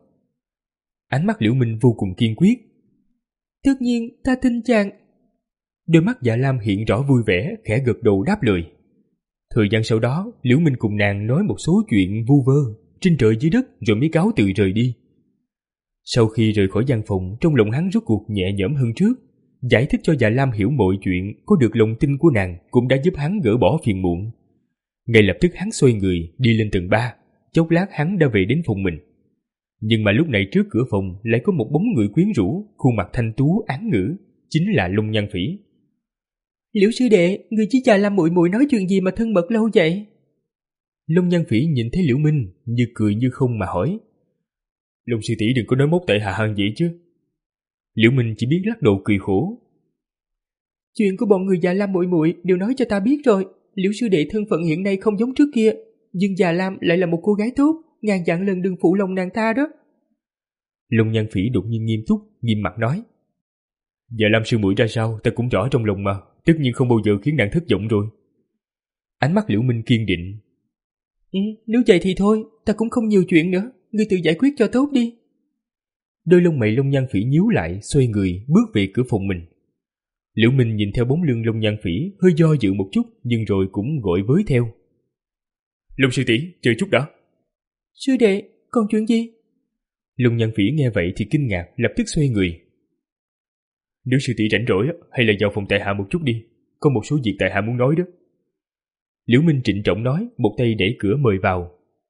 Ánh mắt Liễu Minh vô cùng kiên quyết. Tất nhiên ta tin chàng. Đôi mắt Dạ Lam hiện rõ vui vẻ, khẽ gật đầu đáp lời. Thời gian sau đó, Liễu Minh cùng nàng nói một số chuyện vu vơ, trên trời dưới đất, rồi mới cáo từ rời đi. Sau khi rời khỏi gian phòng, trong lòng hắn rốt cuộc nhẹ nhõm hơn trước. Giải thích cho Dạ Lam hiểu mọi chuyện, có được lòng tin của nàng cũng đã giúp hắn gỡ bỏ phiền muộn. Ngay lập tức hắn xoay người, đi lên tầng ba, chốc lát hắn đã về đến phòng mình. Nhưng mà lúc này trước cửa phòng lại có một bóng người quyến rũ, khuôn mặt thanh tú án ngữ, chính là Long Nhan Phỉ. Liễu sư đệ, người với Dạ Lam muội muội nói chuyện gì mà thân mật lâu vậy? Long Nhan Phỉ nhìn thấy Liễu Minh, như cười như không mà hỏi. Long sư tỷ đừng có nói móc tại hạ hàng vậy chứ. Liễu Minh chỉ biết lắc đầu cười khổ. Chuyện của bọn người Dạ Lam muội muội đều nói cho ta biết rồi. Liễu sư đệ thân phận hiện nay không giống trước kia, nhưng Dạ Lam lại là một cô gái tốt, ngàn dặn lần đừng phụ lòng nàng ta đó. Long Nhan Phỉ đột nhiên nghiêm túc, nghiêm mặt nói. Dạ Lam sư muội ra sao ta cũng rõ trong lòng mà, tất nhiên không bao giờ khiến nàng thất vọng rồi. Ánh mắt Liễu Minh kiên định. Ừ, nếu vậy thì thôi, ta cũng không nhiều chuyện nữa, ngươi tự giải quyết cho tốt đi. Đôi lông mày Long Nhan Phỉ nhíu lại, xoay người bước về cửa phòng mình. Liễu Minh nhìn theo bóng lưng Long Nhan Phỉ, hơi do dự một chút, nhưng rồi cũng gọi với theo. Long sư tỷ, chờ chút đã. Sư đệ, còn chuyện gì? Long Nhan Phỉ nghe vậy thì kinh ngạc, lập tức xoay người. Nếu sư tỷ rảnh rỗi, hay là vào phòng tại hạ một chút đi, có một số việc tại hạ muốn nói đó. Liễu Minh trịnh trọng nói, một tay đẩy cửa mời vào.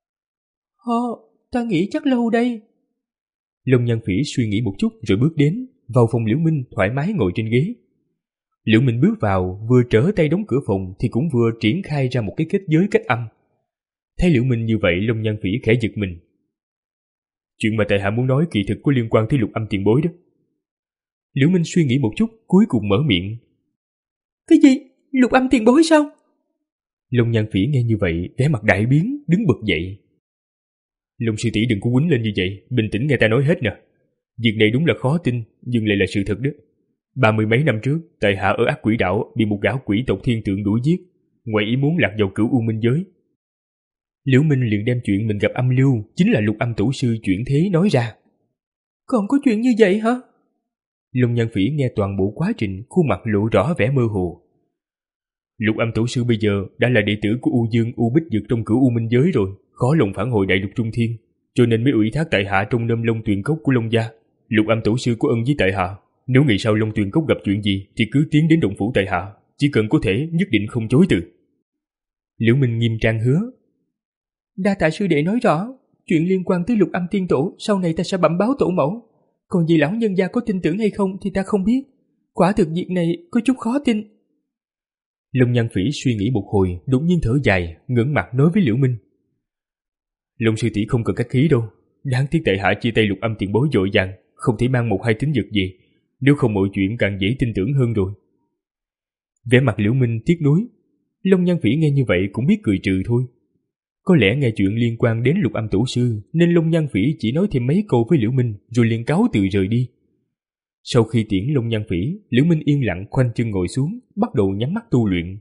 Hơ, ta nghĩ chắc lâu đây. Long Nhan Phỉ suy nghĩ một chút rồi bước đến, vào phòng Liễu Minh thoải mái ngồi trên ghế. Liễu Minh bước vào, vừa trở tay đóng cửa phòng thì cũng vừa triển khai ra một cái kết giới cách âm. Thấy Liễu Minh như vậy, Long Nhan Phỉ khẽ giật mình. Chuyện mà tại hạ muốn nói kỳ thực có liên quan tới Lục Âm tiền bối đó. Liễu Minh suy nghĩ một chút, cuối cùng mở miệng. Cái gì? Lục Âm tiền bối sao? Long Nhan Phỉ nghe như vậy, vẻ mặt đại biến, đứng bật dậy. Long sư tỷ đừng có quýnh lên như vậy, bình tĩnh nghe ta nói hết nè. Việc này đúng là khó tin, nhưng lại là sự thật đó. Ba mươi mấy năm trước, tại hạ ở Ác Quỷ Đảo bị một gã quỷ tộc thiên tượng đuổi giết, ngoài ý muốn lạc vào cửu u minh giới. Liễu Minh liền đem chuyện mình gặp âm lưu, chính là Lục Âm tổ sư chuyển thế nói ra. Còn có chuyện như vậy hả? Long Nhan Phỉ nghe toàn bộ quá trình, khuôn mặt lộ rõ vẻ mơ hồ. Lục Âm tổ sư bây giờ đã là đệ tử của U Dương U Bích Dực trong cửu u minh giới rồi, khó lòng phản hồi đại lục trung thiên, cho nên mới ủy thác tại hạ trong nâm Long Tuyền Cốc của Long gia. Lục Âm tổ sư có ân với tại hạ, nếu ngày sau Long Tuyền Cốc gặp chuyện gì thì cứ tiến đến động phủ tại hạ, chỉ cần có thể nhất định không chối từ. Liễu Minh nghiêm trang hứa. Đa tạ sư đệ nói rõ, chuyện liên quan tới Lục Âm Tiên Tổ sau này ta sẽ bẩm báo tổ mẫu. Còn vì lão nhân gia có tin tưởng hay không thì ta không biết. Quả thực việc này có chút khó tin. Long Nhan Phỉ suy nghĩ một hồi, đột nhiên thở dài, ngẩng mặt nói với Liễu Minh. Long sư tỷ không cần khách khí đâu. Đáng tiếc tại hạ chia tay Lục Âm tiền bối vội vàng, không thể mang một hai tín vật gì. Nếu không mọi chuyện càng dễ tin tưởng hơn rồi. Vẻ mặt Liễu Minh tiếc nuối. Long Nhan Phỉ nghe như vậy cũng biết cười trừ thôi. Có lẽ nghe chuyện liên quan đến Lục Âm tổ sư nên Long Nhan Phỉ chỉ nói thêm mấy câu với Liễu Minh rồi liền cáo từ rời đi. Sau khi tiễn Long Nhan Phỉ, Liễu Minh yên lặng khoanh chân ngồi xuống, bắt đầu nhắm mắt tu luyện.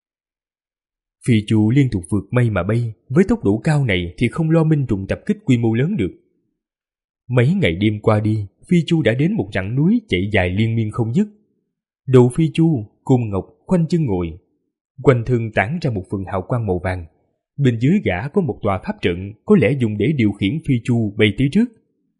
Phi chu liên tục vượt mây mà bay, với tốc độ cao này thì không lo minh trùng tập kích quy mô lớn được. Mấy ngày đêm qua đi, Phi chu đã đến một rặng núi chạy dài liên miên không dứt. Đầu Phi chu, Côn Ngọc khoanh chân ngồi, quanh thân tản ra một phần hào quang màu vàng. Bên dưới gã có một tòa pháp trận, có lẽ dùng để điều khiển Phi chu bay tới trước.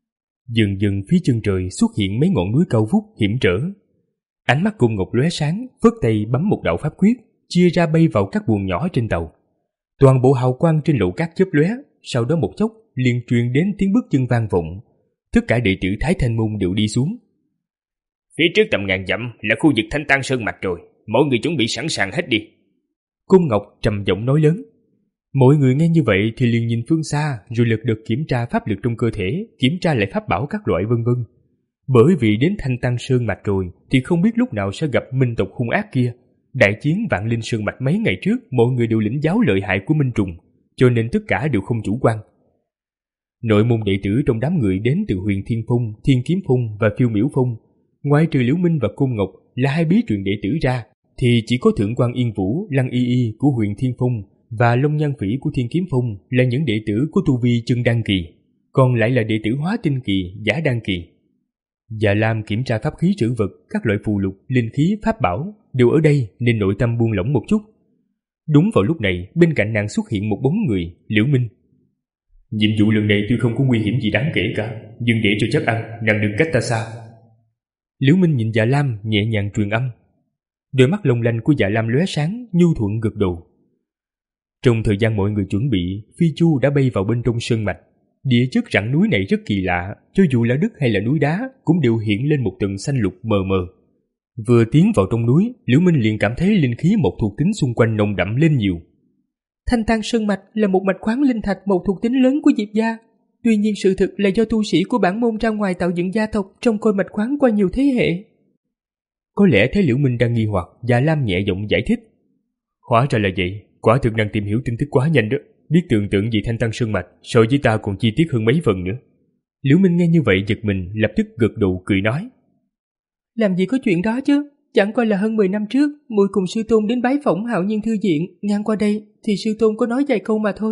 Dần dần phía chân trời xuất hiện mấy ngọn núi cao vút hiểm trở. Ánh mắt Côn Ngọc lóe sáng, phất tay bấm một đạo pháp quyết, chia ra bay vào các buồng nhỏ trên tàu. Toàn bộ hào quang trên lầu cát chớp lóe, sau đó một chốc liền truyền đến tiếng bước chân vang vọng. Tất cả đệ tử Thái Thanh Môn đều đi xuống. Phía trước tầm ngàn dặm là khu vực Thanh Tăng Sơn Mạch rồi, mọi người chuẩn bị sẵn sàng hết đi. Côn Ngọc trầm giọng nói lớn. Mọi người nghe như vậy thì liền nhìn phương xa, rồi lật đật kiểm tra pháp lực trong cơ thể, kiểm tra lại pháp bảo các loại vân vân. Bởi vì đến Thanh Tăng Sơn Mạch rồi thì không biết lúc nào sẽ gặp minh tộc hung ác kia. Đại chiến Vạn Linh Sơn Mạch mấy ngày trước, mọi người đều lĩnh giáo lợi hại của minh trùng, cho nên tất cả đều không chủ quan. Nội môn đệ tử trong đám người đến từ Huyền Thiên Phong, Thiên Kiếm Phong và Phiêu Miểu Phong, ngoài trừ Liễu Minh và Côn Ngọc là hai bí truyền đệ tử ra, thì chỉ có Thượng quan Yên Vũ, Lăng Y Y của Huyền Thiên Phong và Long Nhan Phỉ của Thiên Kiếm Phong là những đệ tử của tu vi chân đan kỳ, còn lại là đệ tử hóa tinh kỳ, giả đan kỳ. Dạ Lam kiểm tra pháp khí trữ vật, các loại phù lục, linh khí, pháp bảo đều ở đây nên nội tâm buông lỏng một chút. Đúng vào lúc này, bên cạnh nàng xuất hiện một bóng người, Liễu Minh. Nhiệm vụ lần này tuy không có nguy hiểm gì đáng kể cả, nhưng để cho chắc ăn, nàng đừng cách ta xa. Liễu Minh nhìn Dạ Lam nhẹ nhàng truyền âm. Đôi mắt long lanh của Dạ Lam lóe sáng, nhu thuận gật đầu. Trong thời gian mọi người chuẩn bị, Phi chu đã bay vào bên trong sơn mạch. Địa chất rặng núi này rất kỳ lạ, cho dù là đất hay là núi đá cũng đều hiện lên một tầng xanh lục mờ mờ. Vừa tiến vào trong núi, Liễu Minh liền cảm thấy linh khí một thuộc tính xung quanh nồng đậm lên nhiều. Thanh Tăng Sơn Mạch là một mạch khoáng linh thạch một thuộc tính lớn của Diệp gia. Tuy nhiên sự thực là do tu sĩ của bản môn ra ngoài tạo dựng gia tộc trông coi mạch khoáng qua nhiều thế hệ. Có lẽ thấy Liễu Minh đang nghi hoặc, Dạ Lam nhẹ giọng giải thích. Hóa ra là vậy, quả thực đang tìm hiểu tin tức quá nhanh đó. Biết tưởng tượng về Thanh Tăng Sơn Mạch so với ta còn chi tiết hơn mấy phần nữa. Liễu Minh nghe như vậy giật mình, lập tức gật đầu cười nói. Làm gì có chuyện đó chứ, chẳng qua là hơn mười năm trước, muội cùng sư tôn đến bái phỏng Hạo Nhiên thư viện, ngang qua đây thì sư tôn có nói vài câu mà thôi.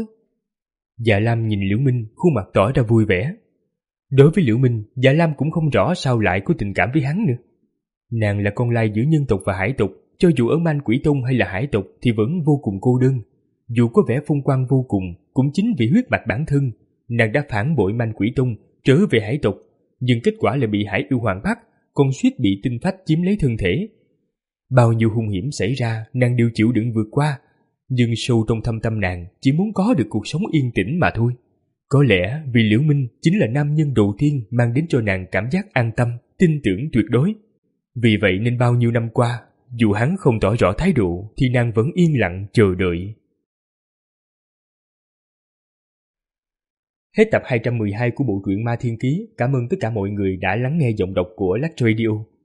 Dạ Lam nhìn Liễu Minh, khuôn mặt tỏ ra vui vẻ. Đối với Liễu Minh, Dạ Lam cũng không rõ sao lại có tình cảm với hắn nữa. Nàng là con lai giữa nhân tộc và hải tộc, cho dù ở Man Quỷ Tông hay là hải tộc thì vẫn vô cùng cô đơn. Dù có vẻ phong quang vô cùng, cũng chính vì huyết mạch bản thân, nàng đã phản bội Man Quỷ Tông, trở về hải tộc, nhưng kết quả là bị hải yêu hoàng bắt, còn suýt bị tinh phách chiếm lấy thân thể. Bao nhiêu hung hiểm xảy ra, nàng đều chịu đựng vượt qua, nhưng sâu trong thâm tâm nàng chỉ muốn có được cuộc sống yên tĩnh mà thôi. Có lẽ vì Liễu Minh chính là nam nhân đầu tiên mang đến cho nàng cảm giác an tâm, tin tưởng tuyệt đối. Vì vậy nên bao nhiêu năm qua, dù hắn không tỏ rõ thái độ thì nàng vẫn yên lặng chờ đợi. Hết tập hai trăm mười hai của bộ truyện Ma Thiên Ký. Cảm ơn tất cả mọi người đã lắng nghe giọng đọc của Lắc Radio.